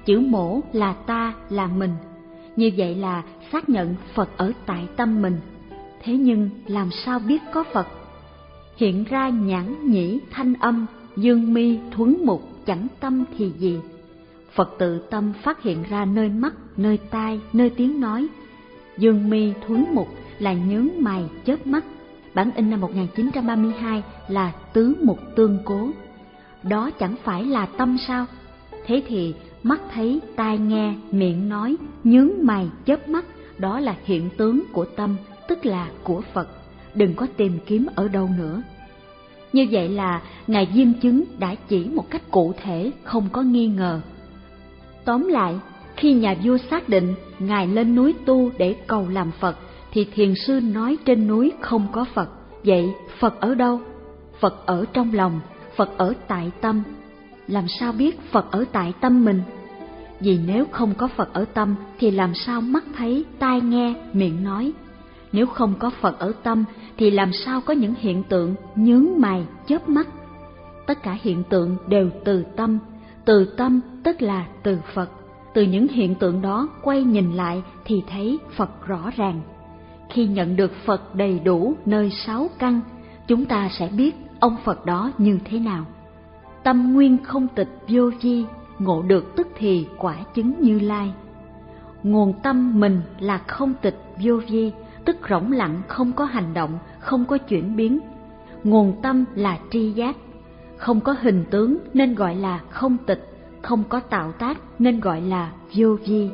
chữ mổ là ta, là mình. Như vậy là xác nhận Phật ở tại tâm mình. Thế nhưng làm sao biết có Phật? Hiện ra nhãn nhĩ thanh âm, dương mi thuấn mục, chẳng tâm thì gì. Phật tự tâm phát hiện ra nơi mắt, nơi tai, nơi tiếng nói. Dương mi thuấn mục là nhướng mày chớp mắt. Bản in năm một nghìn chín trăm ba mươi hai là tứ mục tương cố. Đó chẳng phải là tâm sao? Thế thì mắt thấy, tai nghe, miệng nói, nhướng mày chớp mắt, đó là hiện tướng của tâm, tức là của Phật. Đừng có tìm kiếm ở đâu nữa. Như vậy là Ngài Diêm Chứng đã chỉ một cách cụ thể, không có nghi ngờ. Tóm lại, khi nhà vua xác định Ngài lên núi tu để cầu làm Phật, thì thiền sư nói trên núi không có Phật. Vậy Phật ở đâu? Phật ở trong lòng, Phật ở tại tâm. Làm sao biết Phật ở tại tâm mình? Vì nếu không có Phật ở tâm thì làm sao mắt thấy, tai nghe, miệng nói? Nếu không có Phật ở tâm thì làm sao có những hiện tượng nhướng mày, chớp mắt? Tất cả hiện tượng đều từ tâm, từ tâm tức là từ Phật. Từ những hiện tượng đó quay nhìn lại thì thấy Phật rõ ràng. Khi nhận được Phật đầy đủ nơi sáu căn, chúng ta sẽ biết ông Phật đó như thế nào. Tâm nguyên không tịch vô vi, ngộ được tức thì quả chứng Như Lai. Nguồn tâm mình là không tịch vô vi, tức rỗng lặng, không có hành động, không có chuyển biến. Nguồn tâm là tri giác, không có hình tướng nên gọi là không tịch, không có tạo tác nên gọi là vô vi.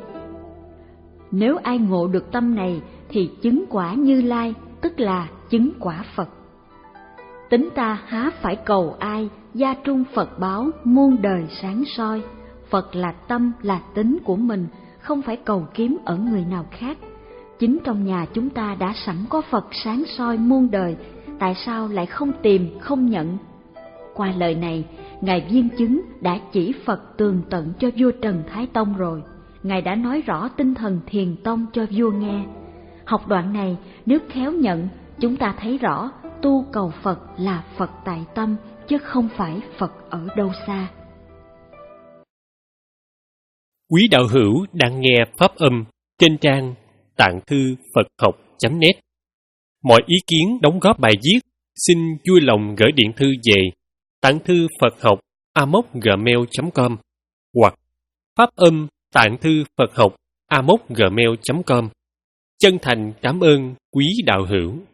Nếu ai ngộ được tâm này thì chứng quả Như Lai, tức là chứng quả Phật. Tính ta há phải cầu ai, gia trung Phật báo, muôn đời sáng soi. Phật là tâm, là tính của mình, không phải cầu kiếm ở người nào khác. Chính trong nhà chúng ta đã sẵn có Phật sáng soi muôn đời, tại sao lại không tìm, không nhận? Qua lời này, Ngài Viên Chứng đã chỉ Phật tường tận cho vua Trần Thái Tông rồi. Ngài đã nói rõ tinh thần Thiền Tông cho vua nghe. Học đoạn này nếu khéo nhận, chúng ta thấy rõ tu cầu Phật là Phật tại tâm, chứ không phải Phật ở đâu xa. Quý đạo hữu đang nghe pháp âm trên trang tạng thư Phật học chấm net. Mọi ý kiến đóng góp bài viết xin vui lòng gửi điện thư về tạng thư Phật học a m o c gmail chấm com hoặc pháp âm tạng thư Phật học a m o c gmail chấm com. Chân thành cảm ơn quý đạo hữu.